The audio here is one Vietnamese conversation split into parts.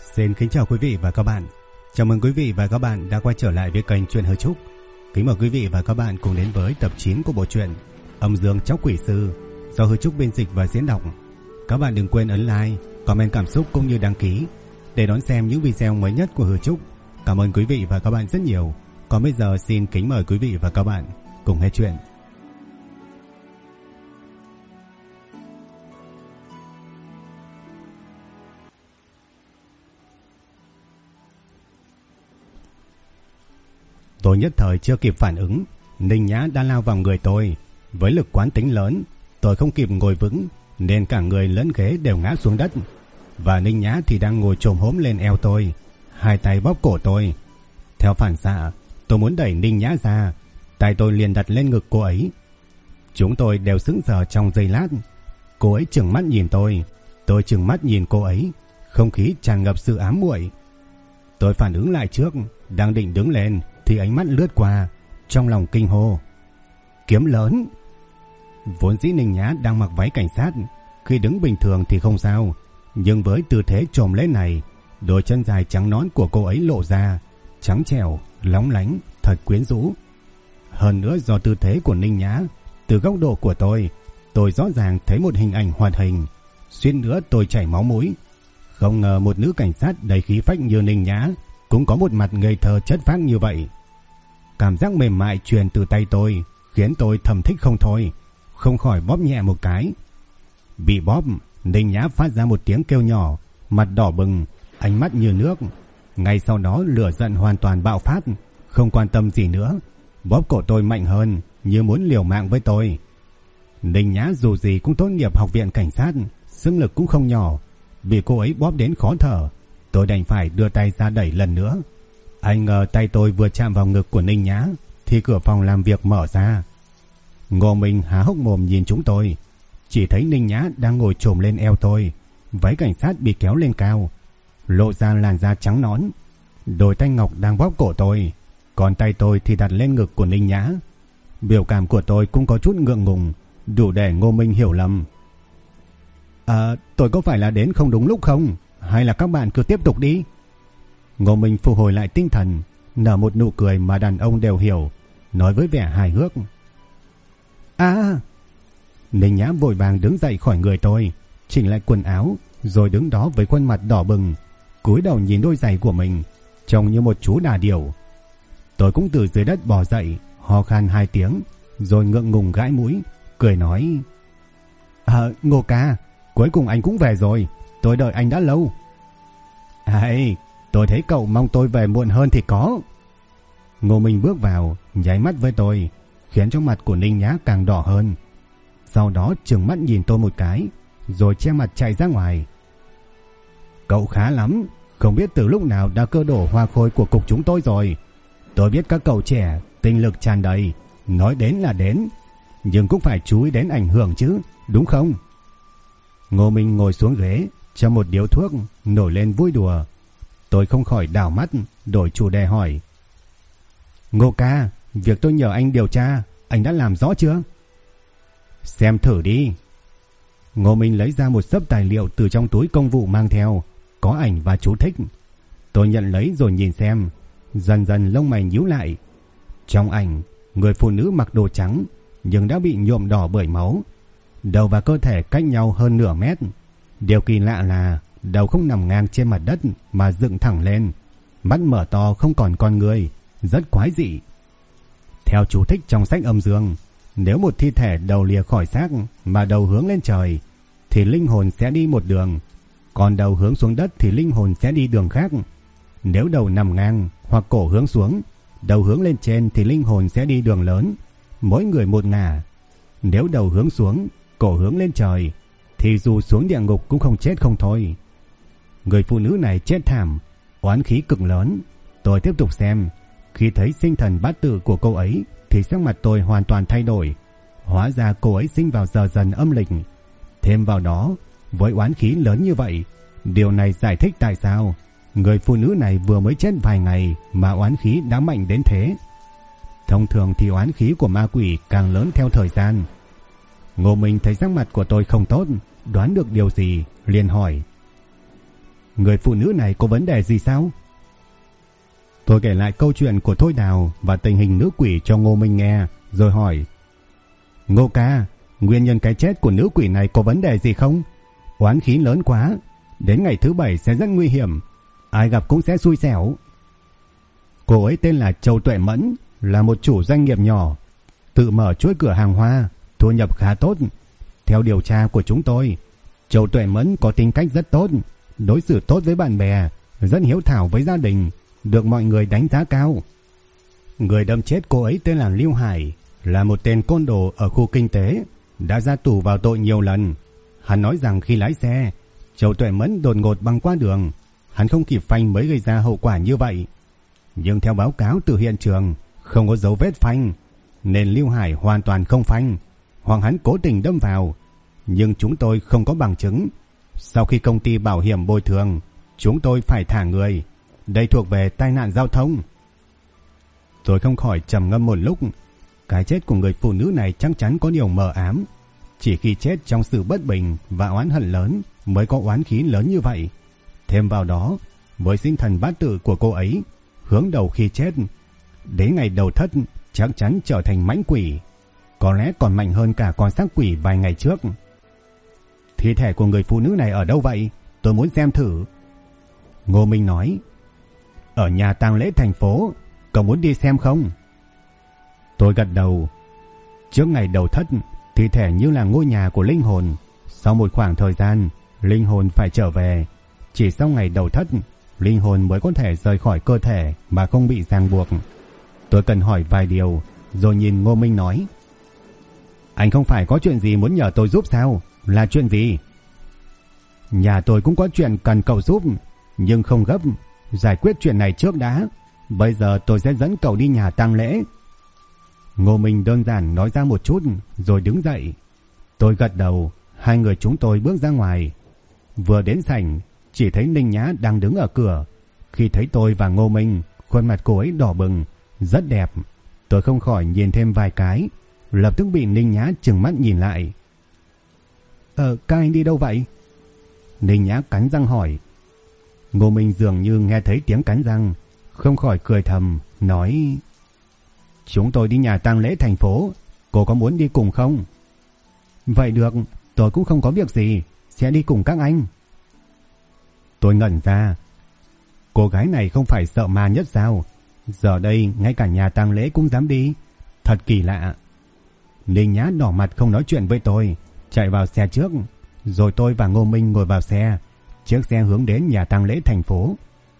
Xin kính chào quý vị và các bạn. Chào mừng quý vị và các bạn đã quay trở lại với kênh Truyện Hờ Trúc. Kính mời quý vị và các bạn cùng đến với tập 9 của bộ truyện Âm Dương Chóc Quỷ Sư do Hờ Trúc biên dịch và diễn đọc. Các bạn đừng quên ấn like, comment cảm xúc cũng như đăng ký để đón xem những video mới nhất của Hờ Trúc. Cảm ơn quý vị và các bạn rất nhiều. Còn bây giờ xin kính mời quý vị và các bạn cùng nghe chuyện. Tôi nhất thời chưa kịp phản ứng, Ninh Nhã đã lao vào người tôi. Với lực quán tính lớn, tôi không kịp ngồi vững nên cả người lẫn ghế đều ngã xuống đất. Và Ninh Nhã thì đang ngồi chồm hổm lên eo tôi, hai tay bóp cổ tôi. Theo phản xạ, tôi muốn đẩy Ninh Nhã ra, tay tôi liền đặt lên ngực cô ấy. Chúng tôi đều sững sờ trong giây lát. Cô ấy trừng mắt nhìn tôi trừng mắt nhìn cô ấy, không khí tràn ngập sự ám muội. Tôi phản ứng lại trước, đang định đứng lên thì ánh mắt lướt qua, trong lòng kinh hô: kiếm lớn! Vốn dĩ Ninh Nhã đang mặc váy cảnh sát, khi đứng bình thường thì không sao, nhưng với tư thế chồm lên này, đôi chân dài trắng nõn của cô ấy lộ ra, trắng trẻo, lóng lánh, thật quyến rũ. Hơn nữa do tư thế của Ninh Nhã, từ góc độ của tôi rõ ràng thấy một hình ảnh hoạt hình, suýt nữa tôi chảy máu mũi. Không ngờ một nữ cảnh sát đầy khí phách như Ninh Nhã cũng có một mặt ngây thơ chất phác như vậy. Cảm giác mềm mại truyền từ tay tôi khiến tôi thầm thích không thôi, không khỏi bóp nhẹ một cái. Bị bóp, Ninh Nhã phát ra một tiếng kêu nhỏ, mặt đỏ bừng, ánh mắt như nước. Ngay sau đó lửa giận hoàn toàn bạo phát, không quan tâm gì nữa, bóp cổ tôi mạnh hơn, như muốn liều mạng với tôi. Ninh Nhã dù gì cũng tốt nghiệp học viện cảnh sát, sức lực cũng không nhỏ, bị cô ấy bóp đến khó thở, tôi đành phải đưa tay ra đẩy lần nữa. Anh ngờ tay tôi vừa chạm vào ngực của Ninh Nhã thì cửa phòng làm việc mở ra. Ngô Minh há hốc mồm nhìn chúng tôi, chỉ thấy Ninh Nhã đang ngồi chồm lên eo tôi, váy cảnh sát bị kéo lên cao, lộ ra làn da trắng nõn. Đôi tay ngọc đang bóp cổ tôi, còn tay tôi thì đặt lên ngực của Ninh Nhã. Biểu cảm của tôi cũng có chút ngượng ngùng, đủ để Ngô Minh hiểu lầm. Tôi có phải là đến không đúng lúc không? Hay là các bạn cứ tiếp tục đi? Ngô Minh phục hồi lại tinh thần, nở một nụ cười mà đàn ông đều hiểu, nói với vẻ hài hước: Ninh Nhã vội vàng đứng dậy khỏi người tôi, chỉnh lại quần áo, rồi đứng đó với khuôn mặt đỏ bừng, cúi đầu nhìn đôi giày của mình, trông như một chú đà điểu. Tôi cũng từ dưới đất bò dậy, ho khan 2 tiếng, rồi ngượng ngùng gãi mũi, cười nói: Ngô ca, cuối cùng anh cũng về rồi, tôi đợi anh đã lâu. Tôi thấy cậu mong tôi về muộn hơn thì có. Ngô Minh bước vào, nháy mắt với tôi, khiến cho mặt của Ninh Nhã càng đỏ hơn. Sau đó trừng mắt nhìn tôi một cái, rồi che mặt chạy ra ngoài. Cậu khá lắm, không biết từ lúc nào đã cơ đổ hoa khôi của cục chúng tôi rồi. Tôi biết các cậu trẻ, tinh lực tràn đầy, nói đến là đến, nhưng cũng phải chú ý đến ảnh hưởng chứ, đúng không? Ngô Minh ngồi xuống ghế, cho một điếu thuốc, nổi lên vui đùa. Tôi không khỏi đảo mắt, đổi chủ đề hỏi: Ngô ca, việc tôi nhờ anh điều tra, anh đã làm rõ chưa? Xem thử đi. Ngô Minh lấy ra một xấp tài liệu từ trong túi công vụ mang theo, có ảnh và chú thích. Tôi nhận lấy rồi nhìn xem, dần dần lông mày nhíu lại. Trong ảnh, người phụ nữ mặc đồ trắng nhưng đã bị nhuộm đỏ bởi máu, đầu và cơ thể cách nhau hơn nửa mét. Điều kỳ lạ là đầu không nằm ngang trên mặt đất mà dựng thẳng lên, mắt mở to không còn con người, rất quái dị. Theo chú thích trong sách âm dương, nếu một thi thể đầu lìa khỏi xác mà đầu hướng lên trời thì linh hồn sẽ đi một đường, còn đầu hướng xuống đất thì linh hồn sẽ đi đường khác. Nếu đầu nằm ngang hoặc cổ hướng xuống, đầu hướng lên trên thì linh hồn sẽ đi đường lớn, mỗi người một ngả. Nếu đầu hướng xuống, cổ hướng lên trời thì dù xuống địa ngục cũng không chết không thôi. Người phụ nữ này chết thảm, oán khí cực lớn. Tôi tiếp tục xem, khi thấy sinh thần bát tự của cô ấy thì sắc mặt tôi hoàn toàn thay đổi. Hóa ra cô ấy sinh vào giờ dần âm lịch. Thêm vào đó, với oán khí lớn như vậy, điều này giải thích tại sao người phụ nữ này vừa mới chết vài ngày mà oán khí đã mạnh đến thế. Thông thường thì oán khí của ma quỷ càng lớn theo thời gian. Ngô Minh thấy sắc mặt của tôi không tốt, đoán được điều gì, liền hỏi: Người phụ nữ này có vấn đề gì sao? Tôi kể lại câu chuyện của Thôi Đào và tình hình nữ quỷ cho Ngô Minh nghe, rồi hỏi: Ngô ca, nguyên nhân cái chết của nữ quỷ này có vấn đề gì không? Oán khí lớn quá, đến ngày thứ 7 sẽ rất nguy hiểm, ai gặp cũng sẽ xui xẻo. Cô ấy tên là Châu Tuệ Mẫn, là một chủ doanh nghiệp nhỏ, tự mở chuỗi cửa hàng hoa, thu nhập khá tốt. Theo điều tra của chúng tôi, Châu Tuệ Mẫn có tính cách rất tốt, đối xử tốt với bạn bè, rất hiếu thảo với gia đình, được mọi người đánh giá cao. Người đâm chết cô ấy tên là Lưu Hải, là một tên côn đồ ở khu kinh tế, đã ra tù vào tội nhiều lần. Hắn nói rằng khi lái xe, Châu Tuệ Mẫn đột ngột băng qua đường, hắn không kịp phanh mới gây ra hậu quả như vậy. Nhưng theo báo cáo từ hiện trường, không có dấu vết phanh, nên Lưu Hải hoàn toàn không phanh, hoặc hắn cố tình đâm vào. Nhưng chúng tôi không có bằng chứng. Sau khi công ty bảo hiểm bồi thường, chúng tôi phải thả người. Đây thuộc về tai nạn giao thông. Tôi không khỏi trầm ngâm một lúc. Cái chết của người phụ nữ này chắc chắn có điều mờ ám. Chỉ khi chết trong sự bất bình và oán hận lớn mới có oán khí lớn như vậy. Thêm vào đó, với sinh thần bát tự của cô ấy, hướng đầu khi chết, đến ngày đầu thất chắc chắn trở thành mãnh quỷ, có lẽ còn mạnh hơn cả con xác quỷ vài ngày trước. Thi thể của người phụ nữ này ở đâu vậy? Tôi muốn xem thử. Ngô Minh nói: Ở nhà tang lễ thành phố, cậu muốn đi xem không? Tôi gật đầu. Trước ngày đầu thất, thi thể như là ngôi nhà của linh hồn. Sau một khoảng thời gian, linh hồn phải trở về. Chỉ sau ngày đầu thất, linh hồn mới có thể rời khỏi cơ thể mà không bị ràng buộc. Tôi cần hỏi vài điều, rồi nhìn Ngô Minh nói: Anh không phải có chuyện gì muốn nhờ tôi giúp sao? Là chuyện gì? Nhà tôi cũng có chuyện cần cậu giúp, nhưng không gấp, giải quyết chuyện này trước đã. Bây giờ tôi sẽ dẫn cậu đi nhà tang lễ. Ngô Minh đơn giản nói ra một chút, rồi đứng dậy. Tôi gật đầu, hai người chúng tôi bước ra ngoài. Vừa đến sảnh, chỉ thấy Ninh Nhã đang đứng ở cửa. Khi thấy tôi và Ngô Minh, khuôn mặt cô ấy đỏ bừng, rất đẹp. Tôi không khỏi nhìn thêm vài cái, lập tức bị Ninh Nhã trừng mắt nhìn lại. Các anh đi đâu vậy? Ninh Nhã cắn răng hỏi. Ngô Minh dường như nghe thấy tiếng cắn răng, không khỏi cười thầm, nói: Chúng tôi đi nhà tang lễ thành phố, cô có muốn đi cùng không? Vậy được, tôi cũng không có việc gì, sẽ đi cùng các anh. Tôi ngẩn ra. Cô gái này không phải sợ ma nhất sao? Giờ đây ngay cả nhà tang lễ cũng dám đi, thật kỳ lạ. Ninh Nhã đỏ mặt không nói chuyện với tôi, chạy vào xe trước, rồi tôi và Ngô Minh ngồi vào xe. Chiếc xe hướng đến nhà tang lễ thành phố.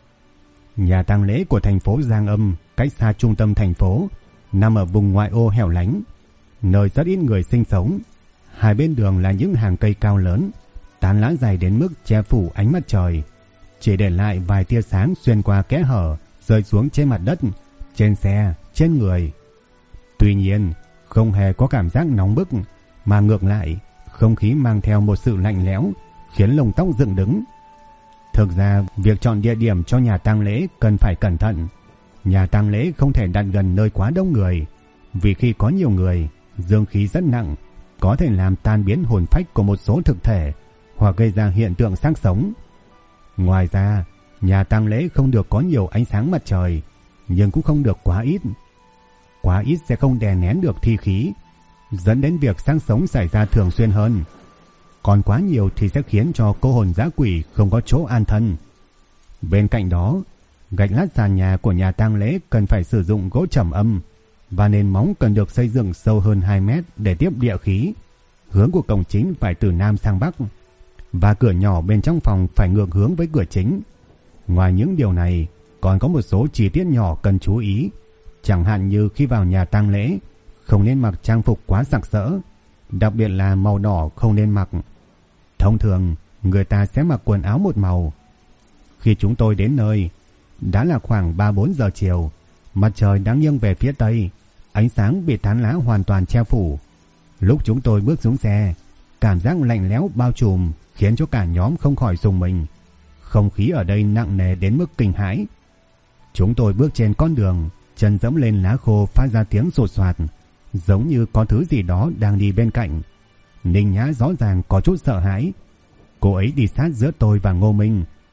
Nhà tang lễ của thành phố Giang Âm cách xa trung tâm thành phố, nằm ở vùng ngoại ô hẻo lánh, nơi rất ít người sinh sống. Hai bên đường là những hàng cây cao lớn, tán lá dày đến mức che phủ ánh mặt trời, chỉ để lại vài tia sáng xuyên qua kẽ hở rơi xuống trên mặt đất, trên xe, trên người. Tuy nhiên, không hề có cảm giác nóng bức, mà ngược lại, không khí mang theo một sự lạnh lẽo, khiến lông tóc dựng đứng. Thực ra, việc chọn địa điểm cho nhà tang lễ cần phải cẩn thận. Nhà tang lễ không thể đặt gần nơi quá đông người, vì khi có nhiều người, dương khí rất nặng, có thể làm tan biến hồn phách của một số thực thể, hoặc gây ra hiện tượng xác sống. Ngoài ra, nhà tang lễ không được có nhiều ánh sáng mặt trời, nhưng cũng không được quá ít. Quá ít sẽ không đè nén được thi khí, dẫn đến việc xác sống xảy ra thường xuyên hơn. Còn quá nhiều thì sẽ khiến cho cô hồn dã quỷ không có chỗ an thân. Bên cạnh đó, gạch lát sàn nhà của nhà tang lễ cần phải sử dụng gỗ trầm âm, và nền móng cần được xây dựng sâu hơn 2 mét để tiếp địa khí. Hướng của cổng chính phải từ nam sang bắc, và cửa nhỏ bên trong phòng phải ngược hướng với cửa chính. Ngoài những điều này, còn có một số chi tiết nhỏ cần chú ý. Chẳng hạn như khi vào nhà tang lễ, không nên mặc trang phục quá sặc sỡ, đặc biệt là màu đỏ không nên mặc. Thông thường, người ta sẽ mặc quần áo một màu. Khi chúng tôi đến nơi, đã là khoảng 3-4 giờ chiều, mặt trời đang nghiêng về phía tây, ánh sáng bị tán lá hoàn toàn che phủ. Lúc chúng tôi bước xuống xe, cảm giác lạnh lẽo bao trùm khiến cho cả nhóm không khỏi rùng mình. Không khí ở đây nặng nề đến mức kinh hãi. Chúng tôi bước trên con đường, chân dẫm lên lá khô phát ra tiếng sột soạt, giống như có thứ gì đó đang đi bên cạnh. Ninh Nhã rõ ràng có chút sợ hãi. Cô ấy đi sát giữa tôi và Ngô Minh,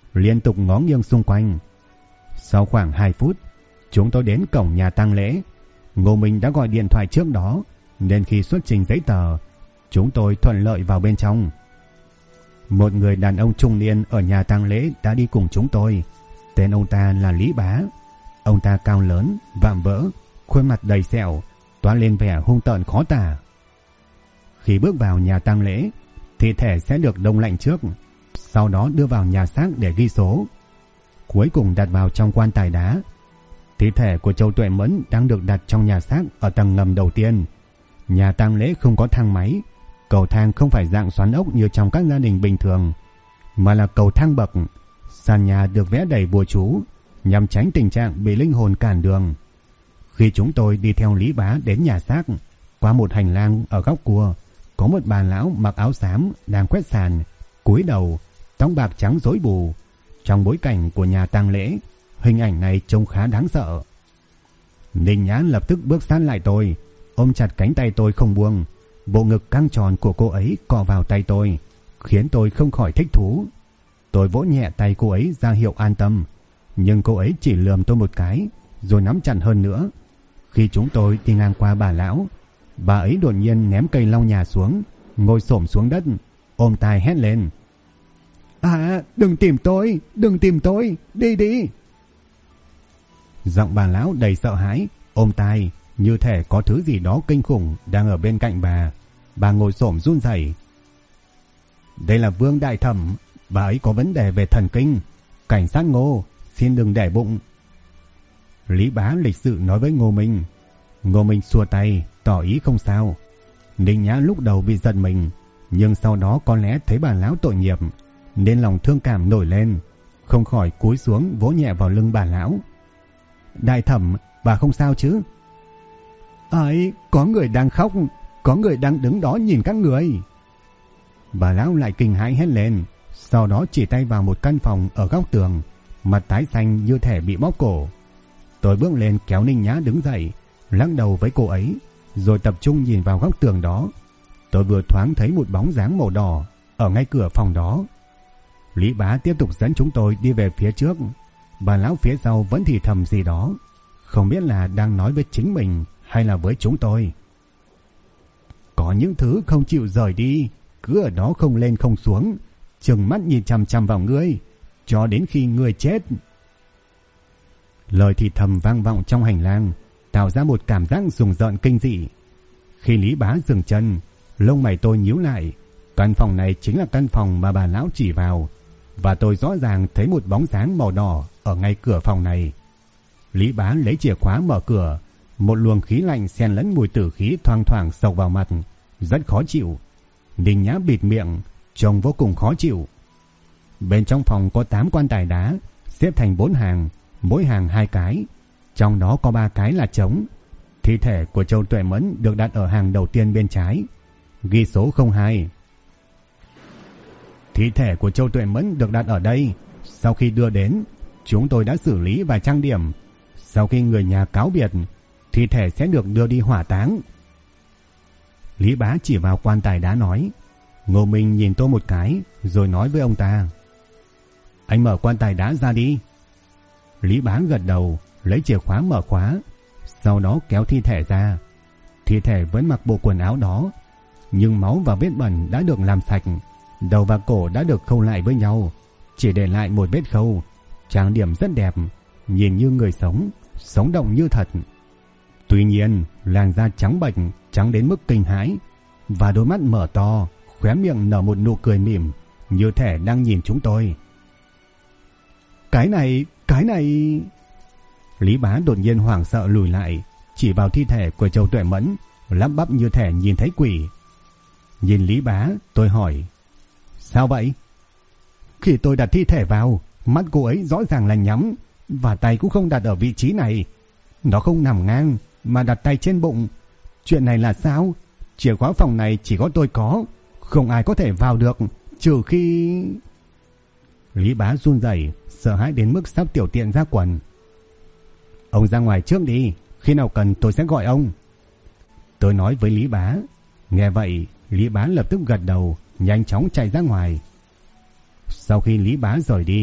liên tục ngó nghiêng xung quanh. Sau khoảng 2 phút, chúng tôi đến cổng nhà tang lễ. Ngô Minh đã gọi điện thoại trước đó, nên khi xuất trình giấy tờ, chúng tôi thuận lợi vào bên trong. Một người đàn ông trung niên ở nhà tang lễ đã đi cùng chúng tôi. Tên ông ta là Lý Bá. Ông ta cao lớn, vạm vỡ, khuôn mặt đầy sẹo, toát lên vẻ hung tợn khó tả. Khi bước vào nhà tang lễ, thi thể sẽ được đông lạnh trước, sau đó đưa vào nhà xác để ghi số, cuối cùng đặt vào trong quan tài đá. Thi thể của Châu Tuệ Mẫn đang được đặt trong nhà xác ở tầng ngầm đầu tiên. Nhà tang lễ không có thang máy, cầu thang không phải dạng xoắn ốc như trong các gia đình bình thường, mà là cầu thang bậc. Sàn nhà được vẽ đầy bùa chú nhằm tránh tình trạng bị linh hồn cản đường. Khi chúng tôi đi theo Lý Bá đến nhà xác, qua một hành lang ở góc cua, có một bà lão mặc áo xám đang quét sàn, cúi đầu, tóc bạc trắng rối bù. Trong bối cảnh của nhà tang lễ, hình ảnh này trông khá đáng sợ. Ninh Nhã lập tức bước sát lại tôi, ôm chặt cánh tay tôi không buông. Bộ ngực căng tròn của cô ấy cọ vào tay tôi, khiến tôi không khỏi thích thú. Tôi vỗ nhẹ tay cô ấy ra hiệu an tâm, nhưng cô ấy chỉ lườm tôi một cái, rồi nắm chặt hơn nữa. Khi chúng tôi đi ngang qua bà lão, bà ấy đột nhiên ném cây lau nhà xuống, ngồi xổm xuống đất, ôm tai hét lên: "À, đừng tìm tôi, đi đi!" Giọng bà lão đầy sợ hãi, ôm tai, như thể có thứ gì đó kinh khủng đang ở bên cạnh bà. Bà ngồi xổm run rẩy. "Đây là Vương đại thẩm, bà ấy có vấn đề về thần kinh. Cảnh sát Ngô, xin đừng để bụng." Lý Bá lịch sự nói với Ngô Minh. Ngô Minh xua tay, tỏ ý không sao. Ninh Nhã lúc đầu bị giật mình, nhưng sau đó có lẽ thấy bà lão tội nghiệp, nên lòng thương cảm nổi lên, không khỏi cúi xuống vỗ nhẹ vào lưng bà lão. "Đại thẩm, bà không sao chứ?" "Ấy, có người đang khóc, có người đang đứng đó nhìn các người." Bà lão lại kinh hãi hét lên, sau đó chỉ tay vào một căn phòng ở góc tường, mặt tái xanh như thể bị bóp cổ. Tôi bước lên kéo Ninh Nhã đứng dậy, lắc đầu với cô ấy, rồi tập trung nhìn vào góc tường đó. Tôi vừa thoáng thấy một bóng dáng màu đỏ ở ngay cửa phòng đó. Lý Bá tiếp tục dẫn chúng tôi đi về phía trước. Bà lão phía sau vẫn thì thầm gì đó, không biết là đang nói với chính mình hay là với chúng tôi. "Có những thứ không chịu rời đi, cứ ở đó không lên không xuống, trừng mắt nhìn chằm chằm vào ngươi, cho đến khi ngươi chết." Lời thì thầm vang vọng trong hành lang, tạo ra một cảm giác rùng rợn kinh dị. Khi Lý Bá dừng chân, lông mày tôi nhíu lại. Căn phòng này chính là căn phòng mà bà lão chỉ vào, và tôi rõ ràng thấy một bóng dáng màu đỏ ở ngay cửa phòng này. Lý Bá lấy chìa khóa mở cửa, một luồng khí lạnh xen lẫn mùi tử khí thoang thoảng xộc vào mặt, rất khó chịu. Ninh Nhã bịt miệng, trông vô cùng khó chịu. Bên trong phòng có 8 quan tài đá, xếp thành 4 hàng, mỗi hàng 2 cái, trong đó có 3 cái là trống. Thi thể của Châu Tuệ Mẫn được đặt ở hàng đầu tiên bên trái, ghi số 02. Thi thể của Châu Tuệ Mẫn được đặt ở đây. Sau khi đưa đến, chúng tôi đã xử lý và trang điểm. Sau khi người nhà cáo biệt, thi thể sẽ được đưa đi hỏa táng. Lý Bá chỉ vào quan tài đá nói. Ngô Minh nhìn tôi một cái, rồi nói với ông ta: "Anh mở quan tài đá ra đi." Lý Bá gật đầu, lấy chìa khóa mở khóa, sau đó kéo thi thể ra. Thi thể vẫn mặc bộ quần áo đó, nhưng máu và vết bẩn đã được làm sạch, đầu và cổ đã được khâu lại với nhau, chỉ để lại một vết khâu. Trang điểm rất đẹp, nhìn như người sống, sống động như thật. Tuy nhiên, làn da trắng bệch, trắng đến mức kinh hãi, và đôi mắt mở to, khóe miệng nở một nụ cười mỉm, như thể đang nhìn chúng tôi. Cái này... Lý Bá đột nhiên hoảng sợ lùi lại, chỉ vào thi thể của Châu Tuệ Mẫn, lắp bắp như thể nhìn thấy quỷ. Nhìn Lý Bá, tôi hỏi: "Sao vậy?" "Khi tôi đặt thi thể vào, mắt cô ấy rõ ràng là nhắm, và tay cũng không đặt ở vị trí này. Nó không nằm ngang, mà đặt tay trên bụng. Chuyện này là sao? Chìa khóa phòng này chỉ có tôi có, không ai có thể vào được, trừ khi..." Lý Bá run rẩy, sợ hãi đến mức sắp tiểu tiện ra quần. "Ông ra ngoài trước đi, khi nào cần tôi sẽ gọi ông." Tôi nói với Lý Bá. Nghe vậy, Lý Bá lập tức gật đầu, nhanh chóng chạy ra ngoài. Sau khi Lý Bá rời đi,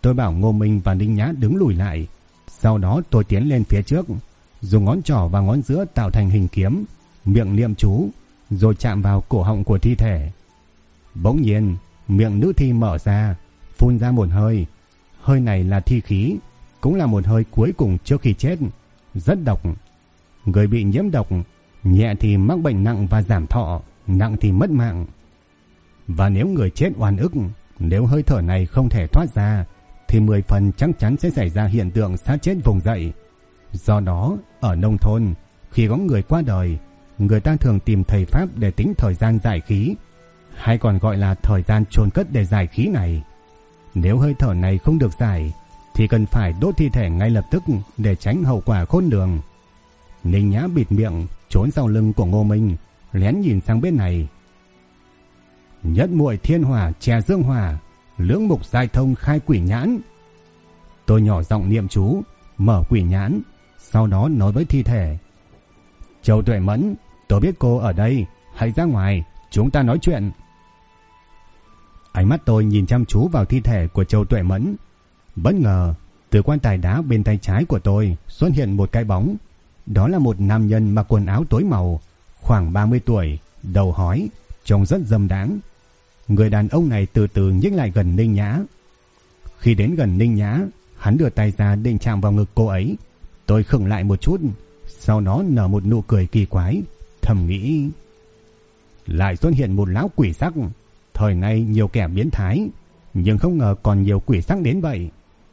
Tôi bảo Ngô Minh và Ninh Nhã đứng lùi lại. Sau đó tôi tiến lên phía trước, dùng ngón trỏ và ngón giữa tạo thành hình kiếm, miệng niệm chú, rồi chạm vào cổ họng của thi thể. Bỗng nhiên, miệng nữ thi mở ra, phun ra một hơi. Hơi này là thi khí, cũng là một hơi cuối cùng trước khi chết, rất độc. Người bị nhiễm độc, nhẹ thì mắc bệnh nặng và giảm thọ, nặng thì mất mạng. Và nếu người chết oan ức, nếu hơi thở này không thể thoát ra, thì 10 phần chắc chắn sẽ xảy ra hiện tượng xác chết vùng dậy. Do đó, ở nông thôn, khi có người qua đời, người ta thường tìm thầy pháp để tính thời gian giải khí, hay còn gọi là thời gian chôn cất để giải khí này. Nếu hơi thở này không được giải, thì cần phải đốt thi thể ngay lập tức để tránh hậu quả khôn lường. Ninh Nhã bịt miệng, trốn sau lưng của Ngô Minh, lén nhìn sang bên này. Nhất muội thiên hỏa chè dương hỏa, lưỡng mục giai thông khai quỷ nhãn. Tôi nhỏ giọng niệm chú, mở quỷ nhãn, sau đó nói với thi thể. Châu Tuệ Mẫn, tôi biết cô ở đây, hãy ra ngoài, chúng ta nói chuyện. Ánh mắt tôi nhìn chăm chú vào thi thể của Châu Tuệ Mẫn. Bất ngờ, từ quan tài đá bên tay trái của tôi xuất hiện một cái bóng. Đó là một nam nhân mặc quần áo tối màu, khoảng 30 tuổi, đầu hói, trông rất dâm đáng. Người đàn ông này từ từ nhích lại gần Ninh Nhã. Khi đến gần Ninh Nhã, hắn đưa tay ra định chạm vào ngực cô ấy. Tôi khựng lại một chút, sau đó nở một nụ cười kỳ quái, thầm nghĩ. Lại xuất hiện một lão quỷ sắc. Thời nay nhiều kẻ biến thái, nhưng không ngờ còn nhiều quỷ sắc đến vậy.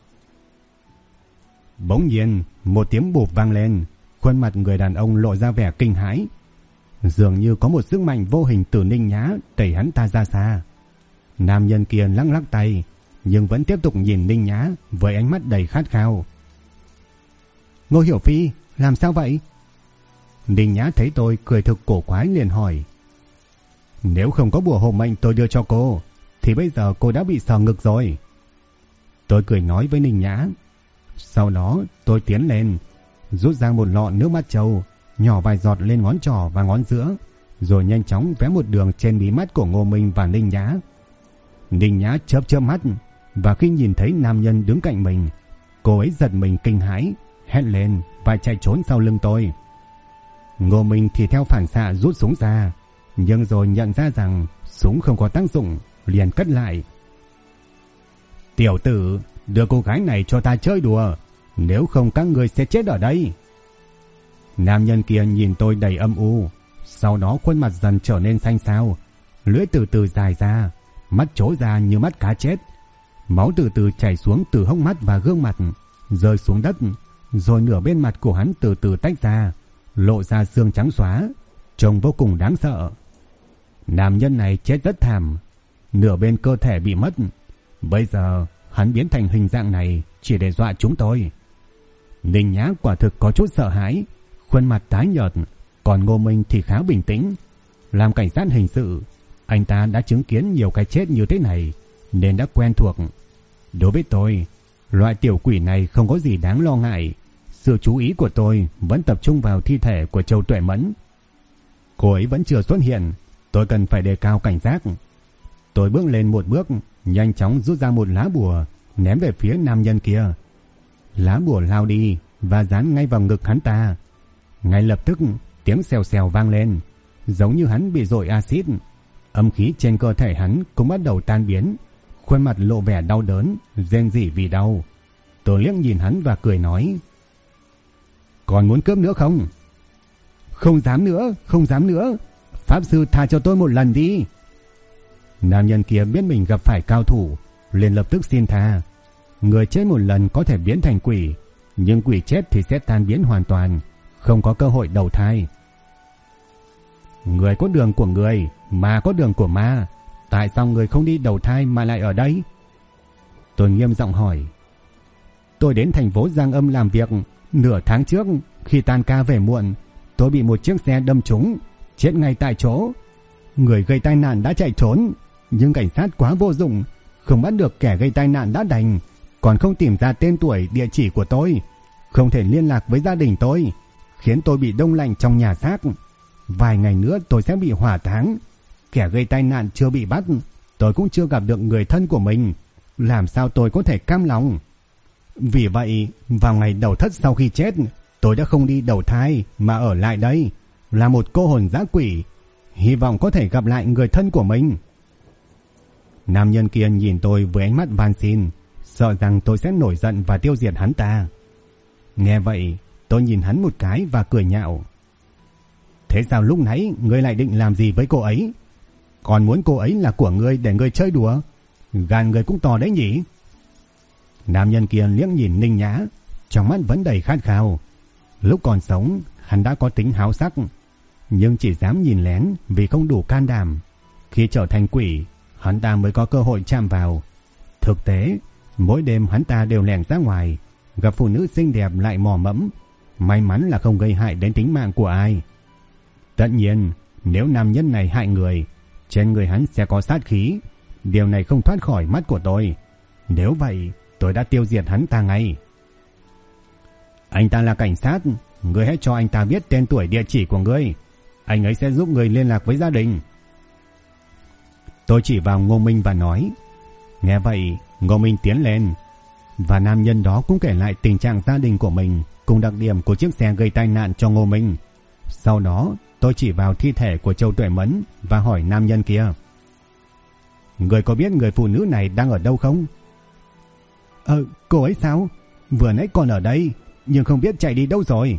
Bỗng nhiên, một tiếng bụp vang lên, khuôn mặt người đàn ông lộ ra vẻ kinh hãi. Dường như có một sức mạnh vô hình từ Ninh Nhã đẩy hắn ta ra xa. Nam nhân kia lắc lắc tay, nhưng vẫn tiếp tục nhìn Ninh Nhã với ánh mắt đầy khát khao. Ngô Hiểu Phi, làm sao vậy? Ninh Nhã thấy tôi cười thực cổ quái liền hỏi. Nếu không có bùa hộ mệnh tôi đưa cho cô, thì bây giờ cô đã bị sờ ngực rồi. Tôi cười nói với Ninh Nhã. Sau đó tôi tiến lên, rút ra một lọ nước mắt trâu, nhỏ vài giọt lên ngón trỏ và ngón giữa, rồi nhanh chóng vẽ một đường trên mí mắt của Ngô Minh và Ninh Nhã. Ninh Nhã chớp chớp mắt, và khi nhìn thấy nam nhân đứng cạnh mình, cô ấy giật mình kinh hãi, hét lên và chạy trốn sau lưng tôi. Ngô Minh thì theo phản xạ rút súng ra, nhưng rồi nhận ra rằng súng không có tác dụng, liền cất lại. Tiểu tử, đưa cô gái này cho ta chơi đùa, nếu không các người sẽ chết ở đây. Nam nhân kia nhìn tôi đầy âm u, sau đó khuôn mặt dần trở nên xanh xao, lưỡi từ từ dài ra, mắt trố ra như mắt cá chết. Máu từ từ chảy xuống từ hốc mắt và gương mặt, rơi xuống đất, rồi nửa bên mặt của hắn từ từ tách ra, lộ ra xương trắng xóa, trông vô cùng đáng sợ. Nam nhân này chết rất thảm, nửa bên cơ thể bị mất. Bây giờ hắn biến thành hình dạng này chỉ để dọa chúng tôi. Ninh Nhã quả thực có chút sợ hãi, khuôn mặt tái nhợt, còn Ngô Minh thì khá bình tĩnh. Làm cảnh sát hình sự, anh ta đã chứng kiến nhiều cái chết như thế này nên đã quen thuộc. Đối với tôi, loại tiểu quỷ này không có gì đáng lo ngại. Sự chú ý của tôi vẫn tập trung vào thi thể của Châu Tuệ Mẫn. Cô ấy vẫn chưa xuất hiện, tôi cần phải đề cao cảnh giác. Tôi bước lên một bước, nhanh chóng rút ra một lá bùa, ném về phía nam nhân kia. Lá bùa lao đi và dán ngay vào ngực hắn ta. Ngay lập tức tiếng xèo xèo vang lên, giống như hắn bị dội axit. Âm khí trên cơ thể hắn cũng bắt đầu tan biến, khuôn mặt lộ vẻ đau đớn, rên rỉ vì đau. Tôi liếc nhìn hắn và cười nói. Còn muốn cướp nữa không? Không dám nữa, không dám nữa. Pháp sư tha cho tôi một lần đi. Nam nhân kia biết mình gặp phải cao thủ, liền lập tức xin tha. Người chết một lần có thể biến thành quỷ, nhưng quỷ chết thì sẽ tan biến hoàn toàn, không có cơ hội đầu thai. Người có đường của người, ma có đường của ma. Tại sao người không đi đầu thai mà lại ở đây? Tôi nghiêm giọng hỏi. Tôi đến thành phố Giang Âm làm việc. Nửa tháng trước, khi tan ca về muộn, tôi bị một chiếc xe đâm trúng, chết ngay tại chỗ. Người gây tai nạn đã chạy trốn, nhưng cảnh sát quá vô dụng, không bắt được kẻ gây tai nạn đã đành, còn không tìm ra tên tuổi, địa chỉ của tôi, không thể liên lạc với gia đình tôi, khiến tôi bị đông lạnh trong nhà xác. Vài ngày nữa tôi sẽ bị hỏa táng. Kẻ gây tai nạn chưa bị bắt, tôi cũng chưa gặp được người thân của mình, Làm sao tôi có thể cam lòng? Vì vậy, vào ngày đầu thất sau khi chết, tôi đã không đi đầu thai mà ở lại đây, là một cô hồn dã quỷ, hy vọng có thể gặp lại người thân của mình. Nam nhân kia nhìn tôi với ánh mắt van xin, sợ rằng tôi sẽ nổi giận và tiêu diệt hắn ta. Nghe vậy, tôi nhìn hắn một cái và cười nhạo. Thế sao lúc nãy ngươi lại định làm gì với cô ấy? Còn muốn cô ấy là của ngươi để ngươi chơi đùa? Gan ngươi cũng to đấy nhỉ? Nam nhân kia liếc nhìn Ninh Nhã, trong mắt vẫn đầy khát khao. Lúc còn sống, hắn đã có tính háo sắc, nhưng chỉ dám nhìn lén vì không đủ can đảm. Khi trở thành quỷ, hắn ta mới có cơ hội chạm vào. Thực tế, mỗi đêm hắn ta đều lẻn ra ngoài, gặp phụ nữ xinh đẹp lại mò mẫm. May mắn là không gây hại đến tính mạng của ai. Tất nhiên, nếu nam nhân này hại người, trên người hắn sẽ có sát khí. Điều này không thoát khỏi mắt của tôi. Nếu vậy, tôi đã tiêu diệt hắn ta ngay. Anh ta là cảnh sát, ngươi hãy cho anh ta biết tên tuổi địa chỉ của ngươi. Anh ấy sẽ giúp ngươi liên lạc với gia đình. Tôi chỉ vào Ngô Minh và nói. Nghe vậy, Ngô Minh tiến lên, và nam nhân đó cũng kể lại tình trạng gia đình của mình cùng đặc điểm của chiếc xe gây tai nạn cho Ngô Minh. Sau đó, tôi chỉ vào thi thể của Châu Tuệ Mẫn và hỏi nam nhân kia. Người có biết người phụ nữ này đang ở đâu không? Cô ấy sao? Vừa nãy còn ở đây, nhưng không biết chạy đi đâu rồi.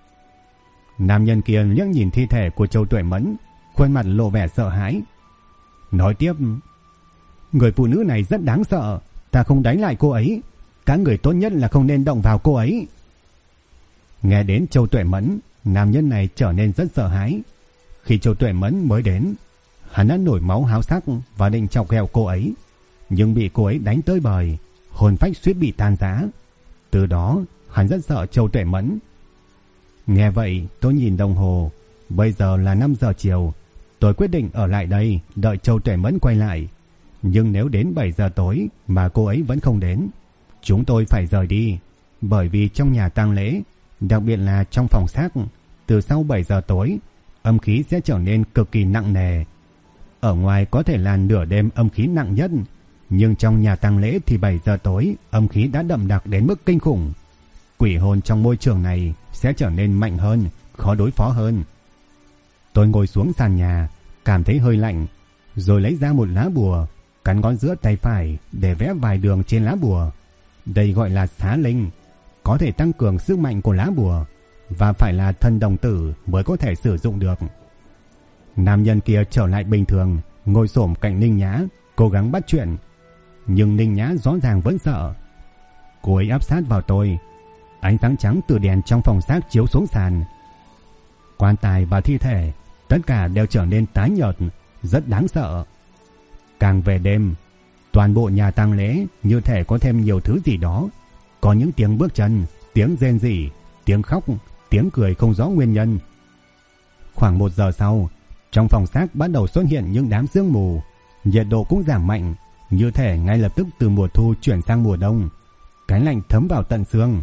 Nam nhân kia liếc nhìn thi thể của Châu Tuệ Mẫn, khuôn mặt lộ vẻ sợ hãi. Nói tiếp. Người phụ nữ này rất đáng sợ, ta không đánh lại cô ấy. Các người tốt nhất là không nên động vào cô ấy. Nghe đến Châu Tuệ Mẫn, nam nhân này trở nên rất sợ hãi. Khi Châu Tuệ Mẫn mới đến, hắn đã nổi máu háo sắc và định chọc ghẹo cô ấy, nhưng bị cô ấy đánh tới bời, hồn phách suýt bị tan rã. Từ đó, hắn rất sợ Châu Tuệ Mẫn. Nghe vậy, tôi nhìn đồng hồ, bây giờ là 5 giờ chiều. Tôi quyết định ở lại đây đợi Châu Tuệ Mẫn quay lại. Nhưng nếu đến 7 giờ tối mà cô ấy vẫn không đến, chúng tôi phải rời đi. Bởi vì trong nhà tang lễ, đặc biệt là trong phòng xác, từ sau 7 giờ tối, âm khí sẽ trở nên cực kỳ nặng nề. Ở ngoài có thể là nửa đêm âm khí nặng nhất, nhưng trong nhà tang lễ thì 7 giờ tối âm khí đã đậm đặc đến mức kinh khủng. Quỷ hồn trong môi trường này sẽ trở nên mạnh hơn, khó đối phó hơn. Tôi ngồi xuống sàn nhà, cảm thấy hơi lạnh, rồi lấy ra một lá bùa, cắn ngón giữa tay phải để vẽ vài đường trên lá bùa. Đây gọi là xá linh, có thể tăng cường sức mạnh của lá bùa, và phải là thần đồng tử mới có thể sử dụng được. Nam nhân kia trở lại bình thường, ngồi xổm cạnh Ninh Nhã, cố gắng bắt chuyện. Nhưng Ninh Nhã rõ ràng vẫn sợ. Cô ấy áp sát vào tôi. Ánh sáng trắng từ đèn trong phòng xác chiếu xuống sàn. Quan tài và thi thể, tất cả đều trở nên tái nhợt, rất đáng sợ. Càng về đêm, toàn bộ nhà tang lễ như thể có thêm nhiều thứ gì đó. Có những tiếng bước chân, tiếng rên rỉ, tiếng khóc, tiếng cười không rõ nguyên nhân. Khoảng 1 giờ sau, trong phòng xác bắt đầu xuất hiện những đám sương mù, nhiệt độ cũng giảm mạnh, như thể ngay lập tức từ mùa thu chuyển sang mùa đông. Cái lạnh thấm vào tận xương.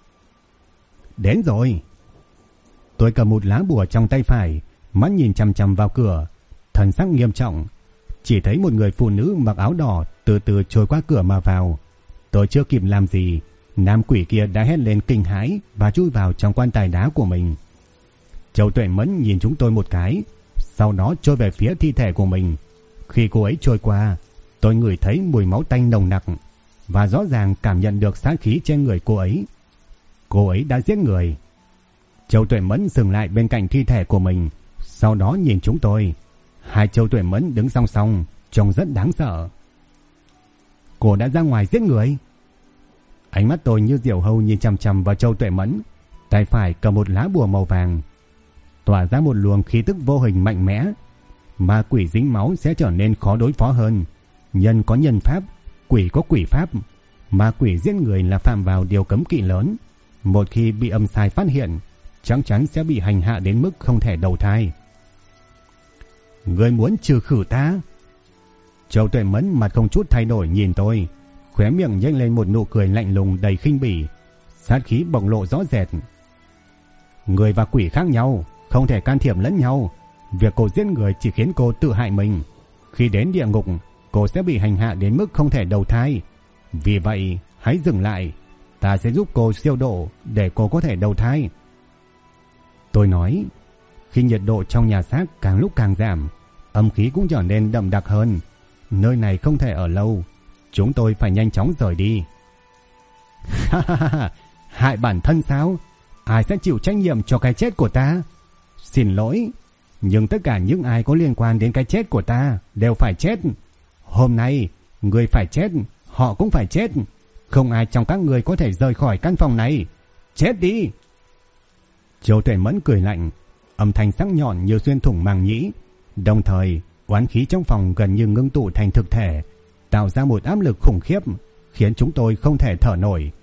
Đến rồi. Tôi cầm một lá bùa trong tay phải, mắt nhìn chằm chằm vào cửa, thần sắc nghiêm trọng. Chỉ thấy một người phụ nữ mặc áo đỏ từ từ trôi qua cửa mà vào. Tôi chưa kịp làm gì, nam quỷ kia đã hét lên kinh hãi và chui vào trong quan tài đá của mình. Châu Tuệ Mẫn nhìn chúng tôi một cái, sau đó trôi về phía thi thể của mình. Khi cô ấy trôi qua, tôi ngửi thấy mùi máu tanh nồng nặc và rõ ràng cảm nhận được sát khí trên người cô ấy. Cô ấy đã giết người. Châu Tuệ Mẫn dừng lại bên cạnh thi thể của mình, sau đó nhìn chúng tôi. Hai Châu Tuệ Mẫn đứng song song, trông rất đáng sợ. Cô đã ra ngoài giết người. Ánh mắt tôi như diều hâu nhìn chằm chằm vào Châu Tuệ Mẫn, tay phải cầm một lá bùa màu vàng, tỏa ra một luồng khí tức vô hình mạnh mẽ. Ma quỷ dính máu sẽ trở nên khó đối phó hơn. Nhân có nhân pháp, quỷ có quỷ pháp. Ma quỷ giết người là phạm vào điều cấm kỵ lớn. Một khi bị âm sai phát hiện, chắc chắn sẽ bị hành hạ đến mức không thể đầu thai. Ngươi muốn trừ khử ta? Châu Tuệ Mẫn mặt không chút thay đổi nhìn tôi, khóe miệng nhếch lên một nụ cười lạnh lùng đầy khinh bỉ, sát khí bộc lộ rõ rệt. Người và quỷ khác nhau, không thể can thiệp lẫn nhau. Việc cô giết người chỉ khiến cô tự hại mình. Khi đến địa ngục, cô sẽ bị hành hạ đến mức không thể đầu thai, Vì vậy, hãy dừng lại. Ta sẽ giúp cô siêu độ để cô có thể đầu thai. Tôi nói, khi nhiệt độ trong nhà xác càng lúc càng giảm, âm khí cũng trở nên đậm đặc hơn. Nơi này không thể ở lâu. Chúng tôi phải nhanh chóng rời đi. Hại bản thân sao? Ai sẽ chịu trách nhiệm cho cái chết của ta? Xin lỗi, nhưng tất cả những ai có liên quan đến cái chết của ta đều phải chết. Hôm nay, người phải chết, họ cũng phải chết. Không ai trong các người có thể rời khỏi căn phòng này. Chết đi! Châu Tuệ Mẫn cười lạnh, âm thanh sắc nhọn như xuyên thủng màng nhĩ. Đồng thời, oán khí trong phòng gần như ngưng tụ thành thực thể, tạo ra một áp lực khủng khiếp, khiến chúng tôi không thể thở nổi.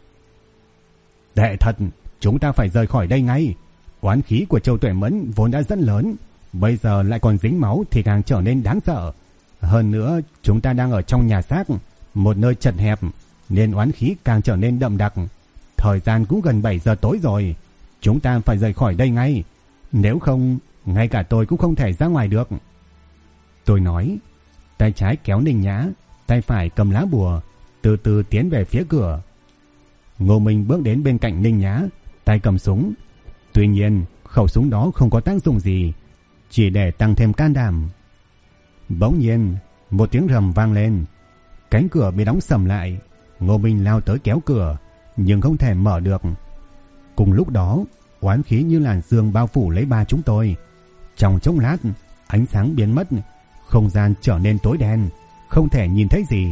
Tệ thật, chúng ta phải rời khỏi đây ngay. Oán khí của Châu Tuệ Mẫn vốn đã rất lớn, bây giờ lại còn dính máu thì càng trở nên đáng sợ. Hơn nữa, chúng ta đang ở trong nhà xác, một nơi chật hẹp, nên oán khí càng trở nên đậm đặc. Thời gian cũng gần 7 giờ tối rồi. Chúng ta phải rời khỏi đây ngay. Nếu không, ngay cả tôi cũng không thể ra ngoài được. Tôi nói, tay trái kéo Ninh Nhã, tay phải cầm lá bùa, từ từ tiến về phía cửa. Ngô Minh bước đến bên cạnh Ninh Nhã, tay cầm súng. Tuy nhiên, khẩu súng đó không có tác dụng gì, chỉ để tăng thêm can đảm. Bỗng nhiên, một tiếng rầm vang lên. Cánh cửa bị đóng sầm lại. Ngô Minh lao tới kéo cửa, nhưng không thể mở được. Cùng lúc đó, oán khí như làn sương bao phủ lấy ba chúng tôi. Trong chốc lát, ánh sáng biến mất, không gian trở nên tối đen, không thể nhìn thấy gì.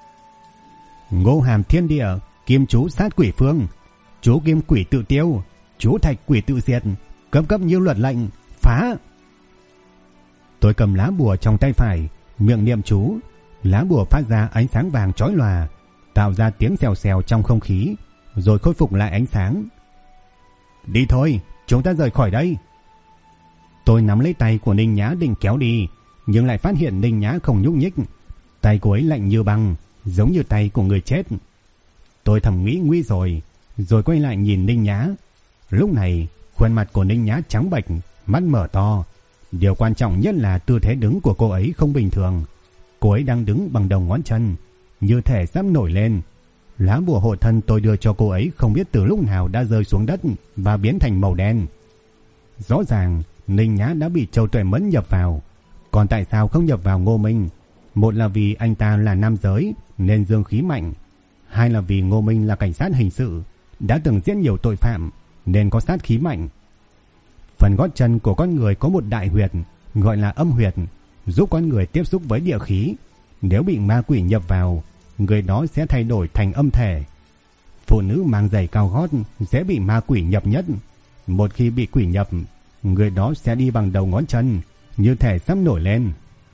Ngô Hàm Thiên Địa, Kim chú sát quỷ phương, chú Kim quỷ tự tiêu, chú Thạch quỷ tự diệt, cấp như luật lệnh, phá. Tôi cầm lá bùa trong tay phải, miệng niệm chú. Lá bùa phát ra ánh sáng vàng chói lòa, tạo ra tiếng xèo xèo trong không khí, rồi khôi phục lại ánh sáng. Đi thôi, chúng ta rời khỏi đây. Tôi nắm lấy tay của Ninh Nhã định kéo đi, nhưng lại phát hiện Ninh Nhã không nhúc nhích. Tay cô ấy lạnh như băng, giống như tay của người chết. Tôi thầm nghĩ nguy rồi quay lại nhìn Ninh Nhã. Lúc này, khuôn mặt của Ninh Nhã trắng bệch, mắt mở to. Điều quan trọng nhất là tư thế đứng của cô ấy không bình thường. Cô ấy đang đứng bằng đầu ngón chân, như thể sắp nổi lên. Lá bùa hộ thân tôi đưa cho cô ấy không biết từ lúc nào đã rơi xuống đất và biến thành màu đen. Rõ ràng Ninh Nhã đã bị Châu Tuệ Mẫn nhập vào. Còn tại sao không nhập vào Ngô Minh? Một là vì anh ta là nam giới nên dương khí mạnh. Hai là vì Ngô Minh là cảnh sát hình sự, đã từng giết nhiều tội phạm nên có sát khí mạnh. Phần gót chân của con người có một đại huyệt gọi là âm huyệt, giúp con người tiếp xúc với địa khí. Nếu bị ma quỷ nhập vào, người đó sẽ thay đổi thành âm thể. Phụ nữ mang giày cao gót sẽ bị ma quỷ nhập nhất. Một khi bị quỷ nhập, người đó sẽ đi bằng đầu ngón chân, như thể sắp nổi lên.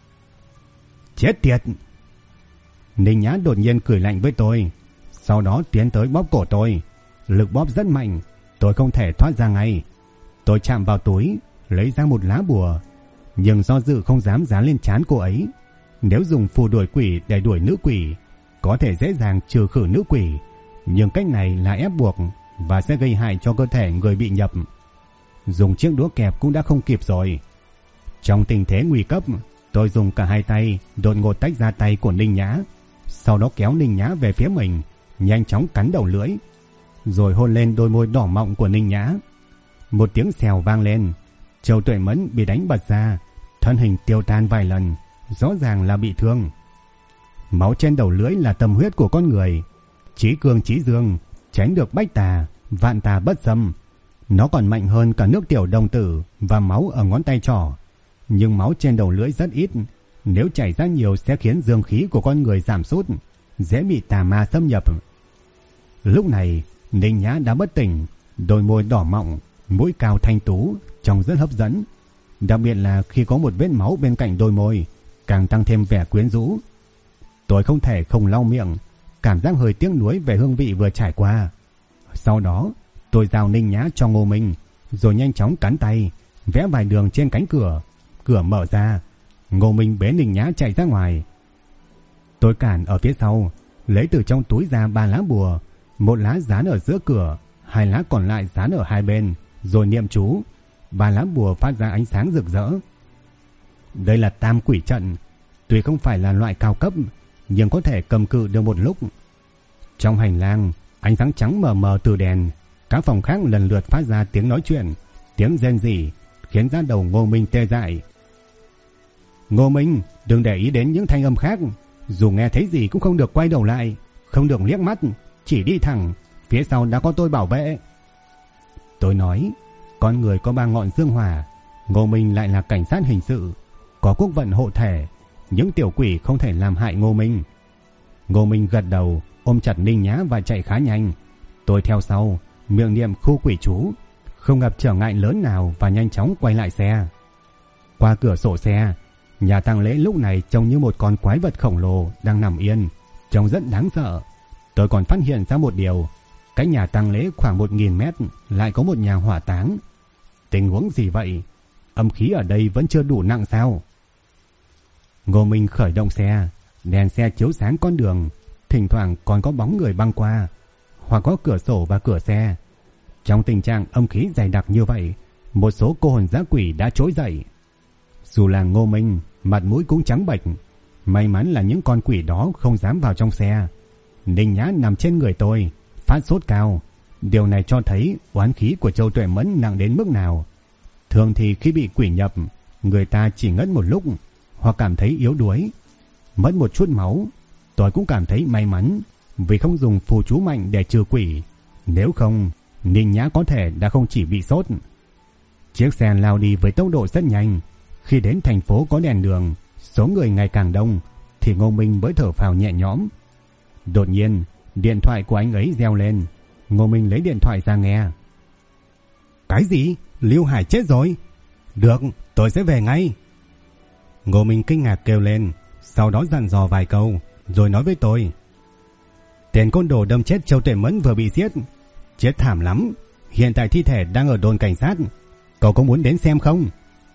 Chết tiệt! Ninh Nhã đột nhiên cười lạnh với tôi, sau đó tiến tới bóp cổ tôi. Lực bóp rất mạnh, tôi không thể thoát ra ngay. Tôi chạm vào túi, lấy ra một lá bùa, nhưng do dự không dám dán lên trán cô ấy. Nếu dùng phù đuổi quỷ để đuổi nữ quỷ, có thể dễ dàng trừ khử nữ quỷ, nhưng cách này là ép buộc và sẽ gây hại cho cơ thể người bị nhập. Dùng chiếc đũa kẹp cũng đã không kịp rồi. Trong tình thế nguy cấp, tôi dùng cả hai tay đột ngột tách ra tay của Ninh Nhã, sau đó kéo Ninh Nhã về phía mình, nhanh chóng cắn đầu lưỡi, rồi hôn lên đôi môi đỏ mọng của Ninh Nhã. Một tiếng xèo vang lên, Châu Tuệ Mẫn bị đánh bật ra, thân hình tiêu tan vài lần, rõ ràng là bị thương. Máu trên đầu lưỡi là tâm huyết của con người, chí cương chí dương, tránh được bách tà, vạn tà bất xâm. Nó còn mạnh hơn cả nước tiểu đồng tử và máu ở ngón tay trỏ. Nhưng máu trên đầu lưỡi rất ít, nếu chảy ra nhiều sẽ khiến dương khí của con người giảm sút, dễ bị tà ma xâm nhập. Lúc này, Ninh Nhã đã bất tỉnh, đôi môi đỏ mọng, mũi cao thanh tú, trông rất hấp dẫn. Đặc biệt là khi có một vết máu bên cạnh đôi môi, càng tăng thêm vẻ quyến rũ. Tôi không thể không lau miệng, cảm giác hơi tiếc nuối về hương vị vừa trải qua. Sau đó, tôi giao Ninh Nhã cho Ngô Minh, rồi nhanh chóng cắn tay, vẽ vài đường trên cánh cửa. Cửa mở ra, Ngô Minh bế Ninh Nhã chạy ra ngoài. Tôi cản ở phía sau, lấy từ trong túi ra 3 lá bùa, một lá dán ở giữa cửa, 2 lá còn lại dán ở hai bên, rồi niệm chú. 3 lá bùa phát ra ánh sáng rực rỡ. Đây là tam quỷ trận, tuy không phải là loại cao cấp, nhưng có thể cầm cự được một lúc. Trong hành lang, ánh sáng trắng mờ mờ từ đèn, các phòng khác lần lượt phát ra tiếng nói chuyện, tiếng rên rỉ, khiến da đầu Ngô Minh tê dại. Ngô Minh, đừng để ý đến những thanh âm khác, dù nghe thấy gì cũng không được quay đầu lại, không được liếc mắt, chỉ đi thẳng, phía sau đã có tôi bảo vệ. Tôi nói, con người có 3 ngọn dương hỏa, Ngô Minh lại là cảnh sát hình sự, có quốc vận hộ thể, những tiểu quỷ không thể làm hại Ngô Minh. Ngô Minh gật đầu, ôm chặt Ninh Nhã và chạy khá nhanh. Tôi theo sau, miệng niệm khu quỷ chú, không gặp trở ngại lớn nào và nhanh chóng quay lại xe. Qua cửa sổ xe, nhà tang lễ lúc này trông như một con quái vật khổng lồ đang nằm yên, trông rất đáng sợ. Tôi còn phát hiện ra một điều, cách nhà tang lễ khoảng 1000 mét lại có một nhà hỏa táng. Tình huống gì vậy? Âm khí ở đây vẫn chưa đủ nặng sao? Ngô Minh khởi động xe, đèn xe chiếu sáng con đường, thỉnh thoảng còn có bóng người băng qua, hoặc có cửa sổ và cửa xe. Trong tình trạng âm khí dày đặc như vậy, một số cô hồn dã quỷ đã trỗi dậy. Dù là Ngô Minh, mặt mũi cũng trắng bệch, may mắn là những con quỷ đó không dám vào trong xe. Ninh Nhã nằm trên người tôi, phát sốt cao. Điều này cho thấy oán khí của Châu Tuệ Mẫn nặng đến mức nào. Thường thì khi bị quỷ nhập, người ta chỉ ngất một lúc, hoặc cảm thấy yếu đuối, mất một chút máu. Tôi cũng cảm thấy may mắn vì không dùng phù chú mạnh để trừ quỷ, nếu không Ninh Nhã có thể đã không chỉ bị sốt. Chiếc xe lao đi với tốc độ rất nhanh. Khi đến thành phố có đèn đường, số người ngày càng đông, thì Ngô Minh mới thở phào nhẹ nhõm. Đột nhiên điện thoại của anh ấy reo lên. Ngô Minh lấy điện thoại ra nghe. Cái gì? Lưu Hải chết rồi? Được, tôi sẽ về ngay. Ngô Minh kinh ngạc kêu lên, sau đó dặn dò vài câu, rồi nói với tôi. Tên côn đồ đâm chết Châu Tuệ Mẫn vừa bị giết, chết thảm lắm. Hiện tại thi thể đang ở đồn cảnh sát, cậu có muốn đến xem không?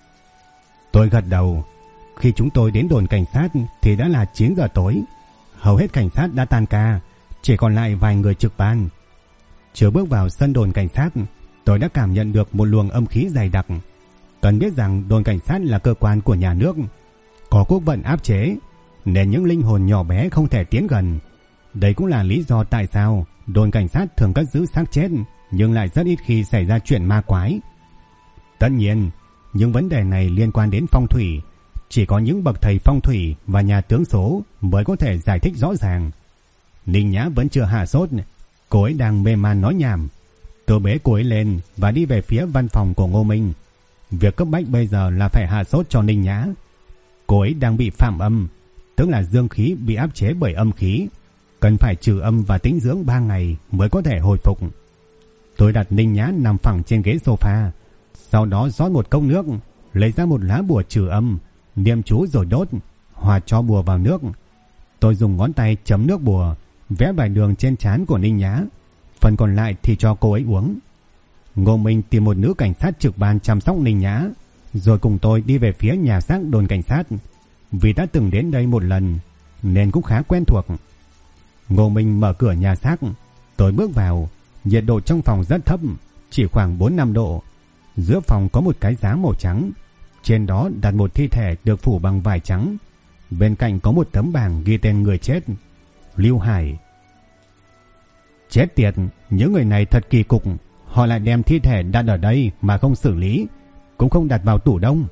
Tôi gật đầu. Khi chúng tôi đến đồn cảnh sát thì đã là 9 giờ tối. Hầu hết cảnh sát đã tan ca, chỉ còn lại vài người trực ban. Chưa bước vào sân đồn cảnh sát, tôi đã cảm nhận được một luồng âm khí dày đặc. Cần biết rằng đồn cảnh sát là cơ quan của nhà nước, có quốc vận áp chế, nên những linh hồn nhỏ bé không thể tiến gần. Đây cũng là lý do tại sao đồn cảnh sát thường cất giữ xác chết, nhưng lại rất ít khi xảy ra chuyện ma quái. Tất nhiên, những vấn đề này liên quan đến phong thủy, chỉ có những bậc thầy phong thủy và nhà tướng số mới có thể giải thích rõ ràng. Ninh Nhã vẫn chưa hạ sốt, cô ấy đang mê man nói nhảm. Tôi bế cô ấy lên và đi về phía văn phòng của Ngô Minh. Việc cấp bách bây giờ là phải hạ sốt cho Ninh Nhã. Cô ấy đang bị phạm âm, tức là dương khí bị áp chế bởi âm khí, cần phải trừ âm và tĩnh dưỡng 3 ngày mới có thể hồi phục. Tôi đặt Ninh Nhã nằm phẳng trên ghế sofa, sau đó rót một cốc nước, lấy ra một lá bùa trừ âm, niệm chú rồi đốt, hòa cho bùa vào nước. Tôi dùng ngón tay chấm nước bùa, vẽ vài đường trên trán của Ninh Nhã, phần còn lại thì cho cô ấy uống. Ngô Minh tìm một nữ cảnh sát trực ban chăm sóc Ninh Nhã, rồi cùng tôi đi về phía nhà xác đồn cảnh sát. Vì đã từng đến đây một lần nên cũng khá quen thuộc. Ngô Minh mở cửa nhà xác, tôi bước vào. Nhiệt độ trong phòng rất thấp, chỉ khoảng 4-5 độ. Giữa phòng có một cái giá màu trắng, trên đó đặt một thi thể được phủ bằng vải trắng. Bên cạnh có một tấm bảng ghi tên người chết, Lưu Hải. Chết tiệt, những người này thật kỳ cục. Họ lại đem thi thể đặt ở đây mà không xử lý, cũng không đặt vào tủ đông.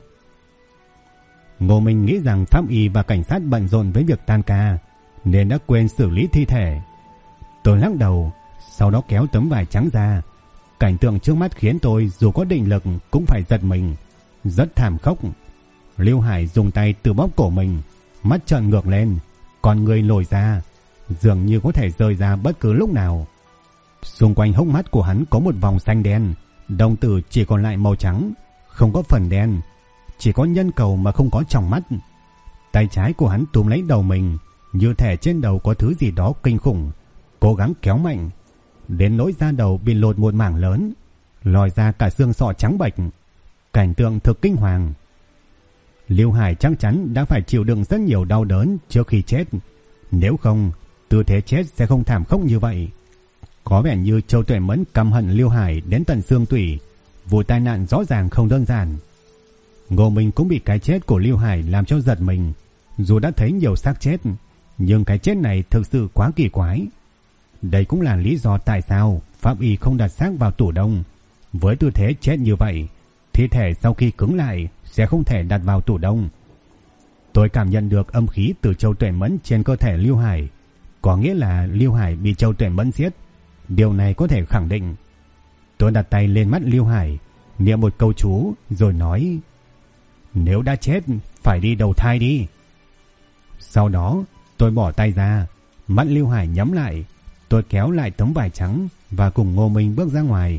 Ngô Minh nghĩ rằng pháp y và cảnh sát bận rộn với việc tan ca nên đã quên xử lý thi thể. Tôi lắc đầu, sau đó kéo tấm vải trắng ra. Cảnh tượng trước mắt khiến tôi dù có định lực cũng phải giật mình. Rất thảm khốc. Lưu Hải dùng tay tự bóp cổ mình, mắt trợn ngược lên, con người lồi ra, dường như có thể rơi ra bất cứ lúc nào. Xung quanh hốc mắt của hắn có một vòng xanh đen, đồng tử chỉ còn lại màu trắng, không có phần đen, chỉ có nhân cầu mà không có tròng mắt. Tay trái của hắn túm lấy đầu mình, như thể trên đầu có thứ gì đó kinh khủng, cố gắng kéo mạnh, đến nỗi da đầu bị lột một mảng lớn, lòi ra cả xương sọ trắng bệch. Cảnh tượng thực kinh hoàng. Lưu Hải chắc chắn đã phải chịu đựng rất nhiều đau đớn trước khi chết, nếu không tư thế chết sẽ không thảm khốc như vậy. Có vẻ như Châu Tuệ Mẫn căm hận Lưu Hải đến tận xương tủy. Vụ tai nạn rõ ràng không đơn giản. Ngô Minh cũng bị cái chết của Lưu Hải làm cho giật mình. Dù đã thấy nhiều xác chết, nhưng cái chết này thực sự quá kỳ quái. Đây cũng là lý do tại sao pháp y không đặt xác vào tủ đông. Với tư thế chết như vậy, thi thể sau khi cứng lại sẽ không thể đặt vào tủ đông. Tôi cảm nhận được âm khí từ Châu Tuệ Mẫn trên cơ thể Lưu Hải, có nghĩa là Lưu Hải bị Châu Tuệ Mẫn giết. Điều này có thể khẳng định. Tôi đặt tay lên mắt Lưu Hải, niệm một câu chú rồi nói: nếu đã chết phải đi đầu thai đi. Sau đó tôi bỏ tay ra, mắt Lưu Hải nhắm lại. Tôi kéo lại tấm vải trắng và cùng Ngô Minh bước ra ngoài.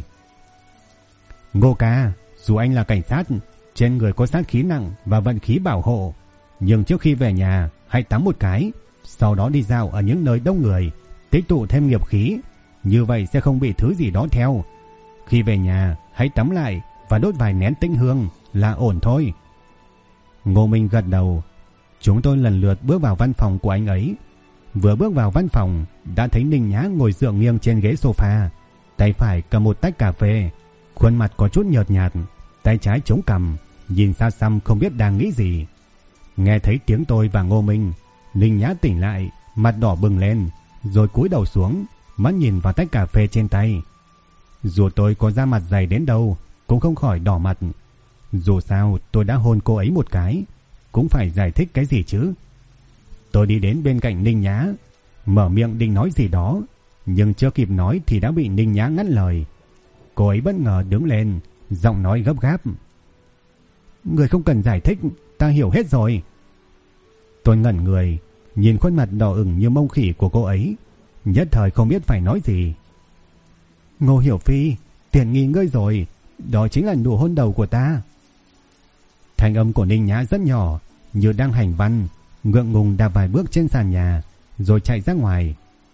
Ngô ca, dù anh là cảnh sát, trên người có sát khí nặng và vận khí bảo hộ, nhưng trước khi về nhà hãy tắm một cái, sau đó đi dạo ở những nơi đông người, tích tụ thêm nghiệp khí, như vậy sẽ không bị thứ gì đó theo. Khi về nhà hãy tắm lại và đốt vài nén tĩnh hương là ổn thôi. Ngô Minh gật đầu. Chúng tôi lần lượt bước vào văn phòng của anh ấy. Vừa bước vào văn phòng đã thấy Ninh Nhã ngồi dựa nghiêng trên ghế sofa, tay phải cầm một tách cà phê, khuôn mặt có chút nhợt nhạt, tay trái chống cằm, nhìn xa xăm không biết đang nghĩ gì. Nghe thấy tiếng tôi và Ngô Minh, Ninh Nhã tỉnh lại, mặt đỏ bừng lên, rồi cúi đầu xuống, mắt nhìn vào tách cà phê trên tay. Dù tôi có da mặt dày đến đâu cũng không khỏi đỏ mặt. Dù sao tôi đã hôn cô ấy một cái, cũng phải giải thích cái gì chứ. Tôi đi đến bên cạnh Ninh Nhã, mở miệng định nói gì đó, nhưng chưa kịp nói thì đã bị Ninh Nhã ngắt lời. Cô ấy bất ngờ đứng lên, giọng nói gấp gáp: người không cần giải thích, ta hiểu hết rồi. Tôi ngẩn người, nhìn khuôn mặt đỏ ửng như mông khỉ của cô ấy, nhất thời không biết phải nói gì. Ngô Hiểu Phi, tiền nghi ngươi rồi, đó chính là nụ hôn đầu của ta. Thanh âm của Ninh Nhã rất nhỏ, như đang hành văn, ngượng ngùng đạp vài bước trên sàn nhà, rồi chạy ra ngoài.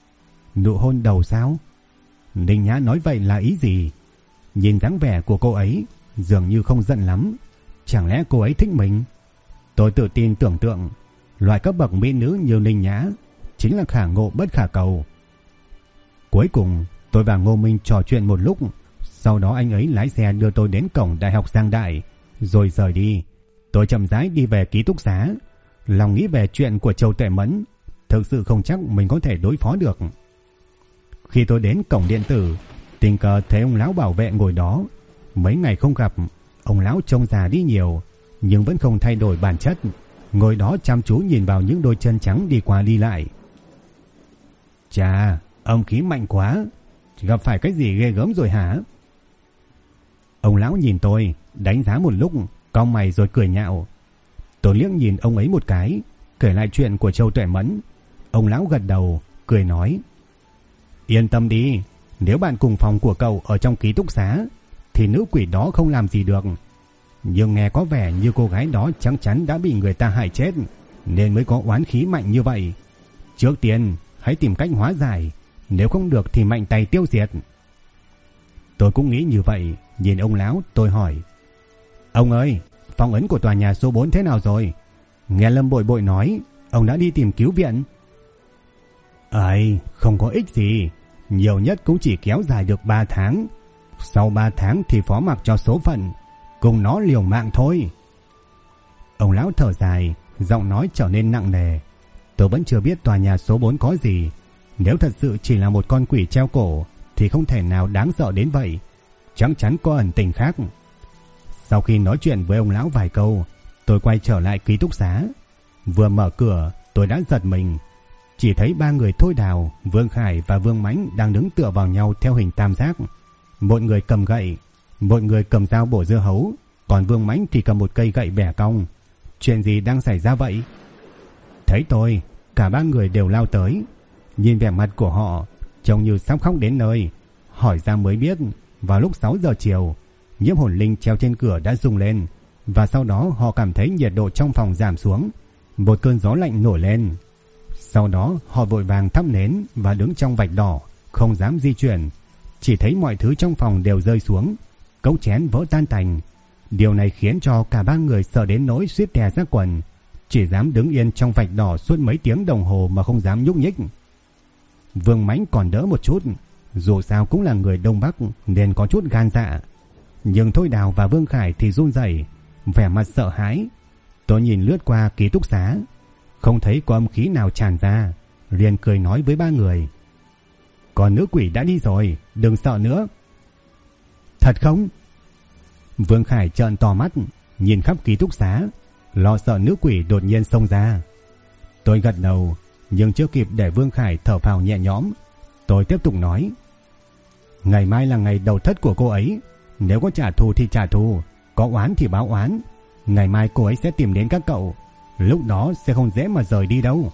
Nụ hôn đầu sao? Ninh Nhã nói vậy là ý gì? Nhìn dáng vẻ của cô ấy dường như không giận lắm. Chẳng lẽ cô ấy thích mình? Tôi tự tin tưởng tượng, loại cấp bậc mỹ nữ như Ninh Nhã chính là khả ngộ bất khả cầu. Cuối cùng tôi và Ngô Minh trò chuyện một lúc, sau đó anh ấy lái xe đưa tôi đến cổng Đại học Giang Đại, rồi rời đi. Tôi chậm rãi đi về ký túc xá, lòng nghĩ về chuyện của Châu Tuệ Mẫn, thực sự không chắc mình có thể đối phó được. Khi tôi đến cổng điện tử, tình cờ thấy ông lão bảo vệ ngồi đó. Mấy ngày không gặp, ông lão trông già đi nhiều, nhưng vẫn không thay đổi bản chất, ngồi đó chăm chú nhìn vào những đôi chân trắng đi qua đi lại. Chà, âm khí mạnh quá, gặp phải cái gì ghê gớm rồi hả? Ông lão nhìn tôi, đánh giá một lúc, cau mày rồi cười nhạo. Tôi liếc nhìn ông ấy một cái, kể lại chuyện của Châu Tuệ Mẫn. Ông lão gật đầu, cười nói: yên tâm đi, nếu bạn cùng phòng của cậu ở trong ký túc xá thì nữ quỷ đó không làm gì được. Nhưng nghe có vẻ như cô gái đó chắc chắn đã bị người ta hại chết, nên mới có oán khí mạnh như vậy. Trước tiên hãy tìm cách hóa giải, nếu không được thì mạnh tay tiêu diệt. Tôi cũng nghĩ như vậy. Nhìn ông lão tôi hỏi: ông ơi, phong ấn của tòa nhà số 4 thế nào rồi? Nghe Lâm Bội Bội nói ông đã đi tìm cứu viện. Ấy, không có ích gì, nhiều nhất cũng chỉ kéo dài được 3 tháng. Sau 3 tháng thì phó mặc cho số phận, cùng nó liều mạng thôi. Ông lão thở dài, giọng nói trở nên nặng nề. Tôi vẫn chưa biết tòa nhà số 4 có gì. Nếu thật sự chỉ là một con quỷ treo cổ thì không thể nào đáng sợ đến vậy, chắc chắn có ẩn tình khác. Sau khi nói chuyện với ông lão vài câu, tôi quay trở lại ký túc xá. Vừa mở cửa tôi đã giật mình, chỉ thấy 3 người Thôi Đào, Vương Khải và Vương Mãnh đang đứng tựa vào nhau theo hình tam giác. Một người cầm gậy, một người cầm dao bổ dưa hấu, còn Vương Mãnh thì cầm một cây gậy bẻ cong. Chuyện gì đang xảy ra vậy? Thấy tôi, cả 3 người đều lao tới. Nhìn vẻ mặt của họ trông như sắp khóc đến nơi. Hỏi ra mới biết, vào lúc 6 giờ chiều, nhiễm hồn linh treo trên cửa đã rung lên, và sau đó họ cảm thấy nhiệt độ trong phòng giảm xuống, một cơn gió lạnh nổi lên. Sau đó họ vội vàng thắp nến và đứng trong vạch đỏ, không dám di chuyển. Chỉ thấy mọi thứ trong phòng đều rơi xuống, cốc chén vỡ tan tành. Điều này khiến cho cả 3 người sợ đến nỗi suýt tè ra quần, chỉ dám đứng yên trong vạch đỏ suốt mấy tiếng đồng hồ mà không dám nhúc nhích. Vương Mãnh còn đỡ một chút, dù sao cũng là người Đông Bắc nên có chút gan dạ. Nhưng Thôi Đào và Vương Khải thì run rẩy, vẻ mặt sợ hãi. Tôi nhìn lướt qua ký túc xá, không thấy có âm khí nào tràn ra, liền cười nói với 3 người: Còn nữ quỷ đã đi rồi, đừng sợ nữa. Thật không? Vương Khải trợn to mắt, nhìn khắp ký túc xá, lo sợ nữ quỷ đột nhiên xông ra. Tôi gật đầu, nhưng chưa kịp để Vương Khải thở phào nhẹ nhõm, tôi tiếp tục nói. Ngày mai là ngày đầu thất của cô ấy, nếu có trả thù thì trả thù, có oán thì báo oán. Ngày mai cô ấy sẽ tìm đến các cậu, lúc đó sẽ không dễ mà rời đi đâu.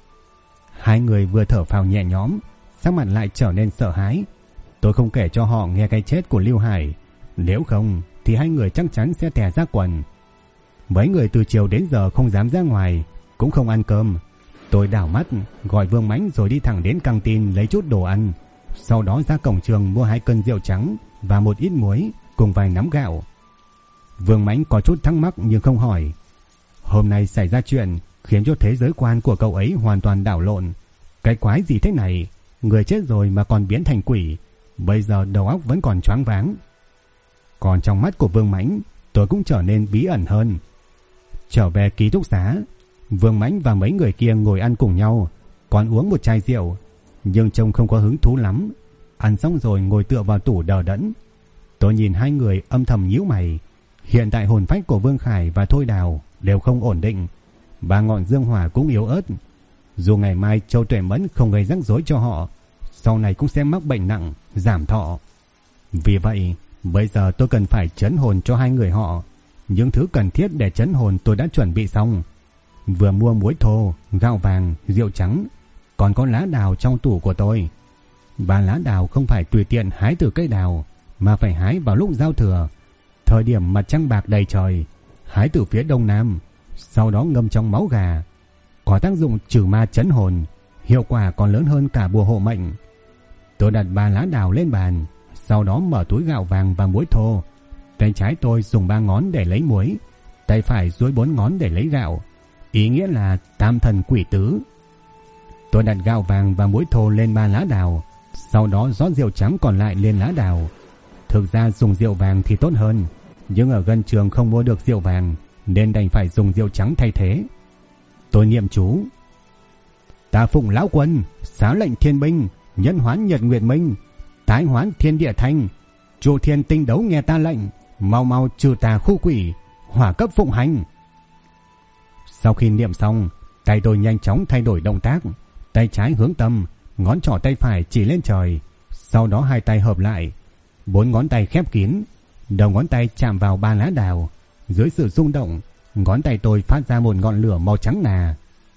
Hai người vừa thở phào nhẹ nhõm, sắc mặt lại trở nên sợ hãi. Tôi không kể cho họ nghe cái chết của Lưu Hải, nếu không thì hai người chắc chắn sẽ tè ra quần. Mấy người từ chiều đến giờ không dám ra ngoài, cũng không ăn cơm. Tôi đảo mắt gọi Vương Mãnh rồi đi thẳng đến căng tin lấy chút đồ ăn, sau đó ra cổng trường mua 2 cân rượu trắng và một ít muối cùng vài nắm gạo. Vương Mãnh có chút thắc mắc nhưng không hỏi. Hôm nay xảy ra chuyện khiến cho thế giới quan của cậu ấy hoàn toàn đảo lộn. Cái quái gì thế này, người chết rồi mà còn biến thành quỷ, bây giờ đầu óc vẫn còn choáng váng. Còn trong mắt của Vương Mãnh, tôi cũng trở nên bí ẩn hơn. Trở về ký túc xá, Vương Mãnh và mấy người kia ngồi ăn cùng nhau, còn uống một chai rượu, nhưng trông không có hứng thú lắm. Ăn xong rồi ngồi tựa vào tủ đờ đẫn. Tôi nhìn hai người âm thầm nhíu mày. Hiện tại hồn phách của Vương Khải và Thôi Đào đều không ổn định, và ngọn dương hỏa cũng yếu ớt. Dù ngày mai Châu Tuệ Mẫn không gây rắc rối cho họ, sau này cũng sẽ mắc bệnh nặng, giảm thọ. Vì vậy, bây giờ tôi cần phải trấn hồn cho hai người họ. Những thứ cần thiết để trấn hồn tôi đã chuẩn bị xong. Vừa mua muối thô, gạo vàng, rượu trắng, còn có lá đào trong tủ của tôi. Và lá đào không phải tùy tiện hái từ cây đào, mà phải hái vào lúc giao thừa, thời điểm mặt trăng bạc đầy trời, hái từ phía đông nam, sau đó ngâm trong máu gà. Có tác dụng trừ ma trấn hồn, hiệu quả còn lớn hơn cả bùa hộ mệnh. Tôi đặt 3 lá đào lên bàn, sau đó mở túi gạo vàng và muối thô. Tay trái tôi dùng 3 ngón để lấy muối, tay phải duỗi 4 ngón để lấy gạo, ý nghĩa là tam thần quỷ tứ. Tôi đặt gạo vàng và muối thô lên 3 lá đào, sau đó rót rượu trắng còn lại lên lá đào. Thực ra dùng rượu vàng thì tốt hơn, nhưng ở gần trường không mua được rượu vàng nên đành phải dùng rượu trắng thay thế. Tôi niệm chú: Ta phụng lão quân, xá lệnh thiên binh, nhân hoán nhật nguyệt minh, tái hoán thiên địa thanh, trụ thiên tinh đấu nghe ta lệnh, mau mau trừ tà khu quỷ, hỏa cấp phụng hành. Sau khi niệm xong, tay tôi nhanh chóng thay đổi động tác. Tay trái hướng tâm, ngón trỏ tay phải chỉ lên trời, sau đó hai tay hợp lại, 4 ngón tay khép kín, đầu ngón tay chạm vào 3 lá đào. Dưới sự rung động, ngón tay tôi phát ra một ngọn lửa màu trắng ngà.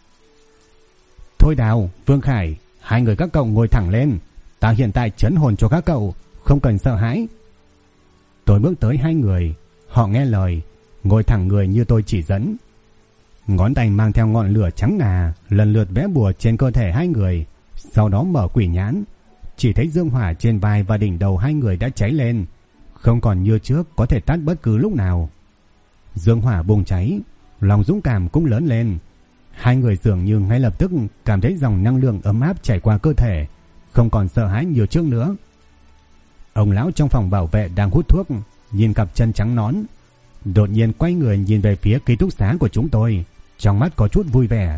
Thôi Đào, Vương Khải, hai người các cậu ngồi thẳng lên, ta hiện tại trấn hồn cho các cậu, không cần sợ hãi. Tôi bước tới hai người, họ nghe lời, ngồi thẳng người như tôi chỉ dẫn. Ngón tay mang theo ngọn lửa trắng ngà lần lượt vẽ bùa trên cơ thể hai người, sau đó mở quỷ nhãn. Chỉ thấy dương hỏa trên vai và đỉnh đầu hai người đã cháy lên, không còn như trước có thể tắt bất cứ lúc nào. Dương hỏa bùng cháy, lòng dũng cảm cũng lớn lên. Hai người dường như ngay lập tức cảm thấy dòng năng lượng ấm áp chảy qua cơ thể, không còn sợ hãi như trước nữa. Ông lão trong phòng bảo vệ đang hút thuốc, nhìn cặp chân trắng nõn, đột nhiên quay người nhìn về phía ký túc xá của chúng tôi, trong mắt có chút vui vẻ.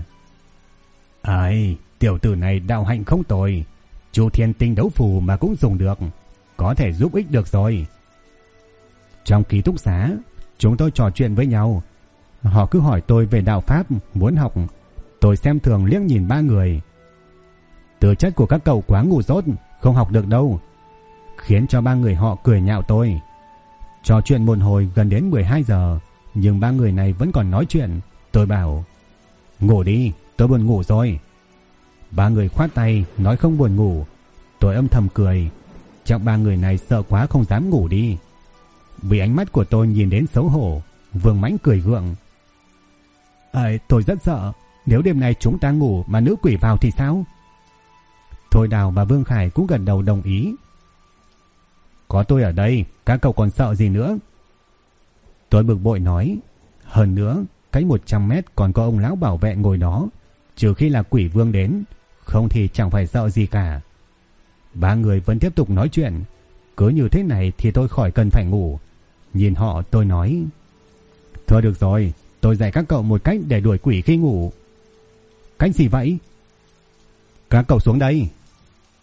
Ai, tiểu tử này đạo hạnh không tồi, Chu Thiên Tinh đấu phù mà cũng dùng được, có thể giúp ích được rồi. Trong ký túc xá, chúng tôi trò chuyện với nhau. Họ cứ hỏi tôi về đạo pháp, muốn học. Tôi xem thường liếc nhìn ba người. Tư chất của các cậu quá ngu dốt, không học được đâu, khiến cho ba người họ cười nhạo tôi. Trò chuyện một hồi gần đến 12 giờ, nhưng ba người này vẫn còn nói chuyện. Tôi bảo: ngủ đi, tôi buồn ngủ rồi. Ba người khoát tay nói không buồn ngủ. Tôi âm thầm cười, chắc ba người này sợ quá không dám ngủ đi. Vì ánh mắt của tôi nhìn đến xấu hổ, Vương Mãnh cười gượng: tôi rất sợ, nếu đêm nay chúng ta ngủ mà nữ quỷ vào thì sao? Thôi Đào và Vương Khải cũng gật đầu đồng ý. Có tôi ở đây, các cậu còn sợ gì nữa? Tôi bực bội nói. Hơn nữa, cách 100 mét còn có ông lão bảo vệ ngồi đó, trừ khi là quỷ vương đến, không thì chẳng phải sợ gì cả. Ba người vẫn tiếp tục nói chuyện. Cứ như thế này thì tôi khỏi cần phải ngủ. Nhìn họ tôi nói: thôi được rồi, tôi dạy các cậu một cách để đuổi quỷ khi ngủ. Cách gì vậy? Các cậu xuống đây.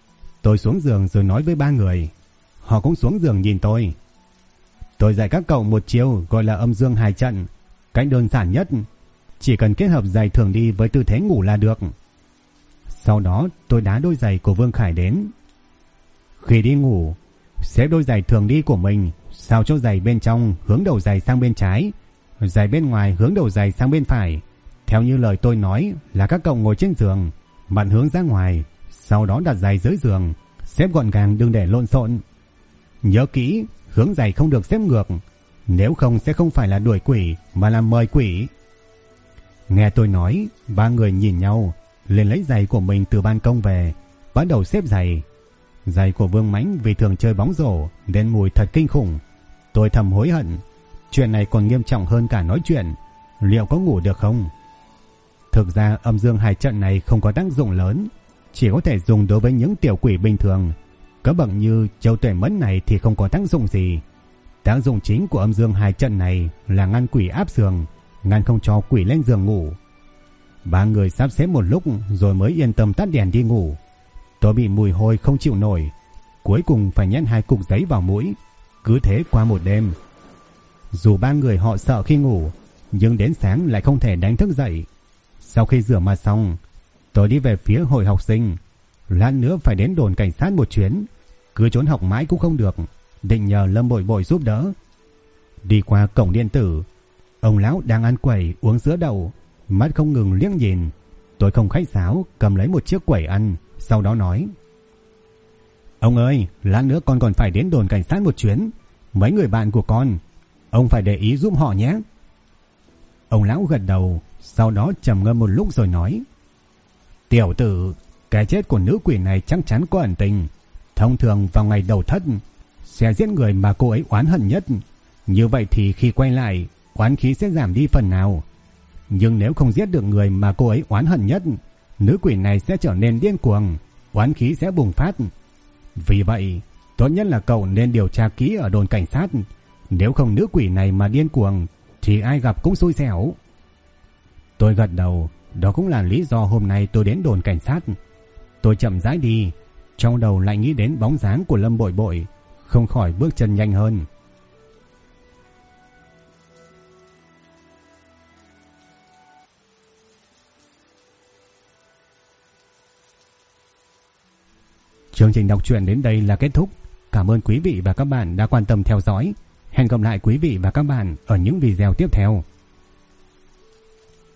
Tôi xuống giường rồi nói với ba người. Họ cũng xuống giường nhìn tôi. Tôi dạy các cậu một chiêu gọi là âm dương hài trận. Cách đơn giản nhất, chỉ cần kết hợp giày thường đi với tư thế ngủ là được. Sau đó tôi đá đôi giày của Vương Khải đến. Khi đi ngủ, xếp đôi giày thường đi của mình sao cho giày bên trong hướng đầu giày sang bên trái, giày bên ngoài hướng đầu giày sang bên phải. Theo như lời tôi nói là các cậu ngồi trên giường, mặt hướng ra ngoài, sau đó đặt giày dưới giường, xếp gọn gàng, đừng để lộn xộn. Nhớ kỹ, hướng giày không được xếp ngược, nếu không sẽ không phải là đuổi quỷ mà là mời quỷ. Nghe tôi nói, ba người nhìn nhau, liền lấy giày của mình từ ban công về, bắt đầu xếp giày. Giày của Vương Mãnh vì thường chơi bóng rổ nên mùi thật kinh khủng. Tôi thầm hối hận, chuyện này còn nghiêm trọng hơn cả nói chuyện. Liệu có ngủ được không? Thực ra âm dương hài trận này không có tác dụng lớn, chỉ có thể dùng đối với những tiểu quỷ bình thường. Cấp bậc như Châu Tuệ Mẫn này thì không có tác dụng gì. Tác dụng chính của âm dương hài trận này là ngăn quỷ áp giường, ngăn không cho quỷ lên giường ngủ. Ba người sắp xếp một lúc rồi mới yên tâm tắt đèn đi ngủ. Tôi bị mùi hôi không chịu nổi, cuối cùng phải nhét 2 cục giấy vào mũi. Cứ thế qua một đêm. Dù ba người họ sợ khi ngủ, nhưng đến sáng lại không thể đánh thức dậy. Sau khi rửa mặt xong, tôi đi về phía hội học sinh. Lát nữa phải đến đồn cảnh sát một chuyến, cứ trốn học mãi cũng không được, định nhờ Lâm Bội Bội giúp đỡ. Đi qua cổng điện tử, ông lão đang ăn quẩy uống sữa đậu, mắt không ngừng liếc nhìn. Tôi không khách sáo, cầm lấy một chiếc quẩy ăn, sau đó nói: Ông ơi, lát nữa con còn phải đến đồn cảnh sát một chuyến, mấy người bạn của con, ông phải để ý giúp họ nhé. Ông lão gật đầu, sau đó trầm ngâm một lúc rồi nói: Tiểu tử, cái chết của nữ quỷ này chắc chắn có ẩn tình. Thông thường vào ngày đầu thất sẽ giết người mà cô ấy oán hận nhất. Như vậy thì khi quay lại, oán khí sẽ giảm đi phần nào. Nhưng nếu không giết được người mà cô ấy oán hận nhất, nữ quỷ này sẽ trở nên điên cuồng, oán khí sẽ bùng phát. Vì vậy, tốt nhất là cậu nên điều tra kỹ ở đồn cảnh sát. Nếu không nữ quỷ này mà điên cuồng thì ai gặp cũng xui xẻo. Tôi gật đầu, đó cũng là lý do hôm nay tôi đến đồn cảnh sát. Tôi chậm rãi đi, trong đầu lại nghĩ đến bóng dáng của Lâm Bội Bội, không khỏi bước chân nhanh hơn. Chương trình đọc truyện đến đây là kết thúc. Cảm ơn quý vị và các bạn đã quan tâm theo dõi. Hẹn gặp lại quý vị và các bạn ở những video tiếp theo.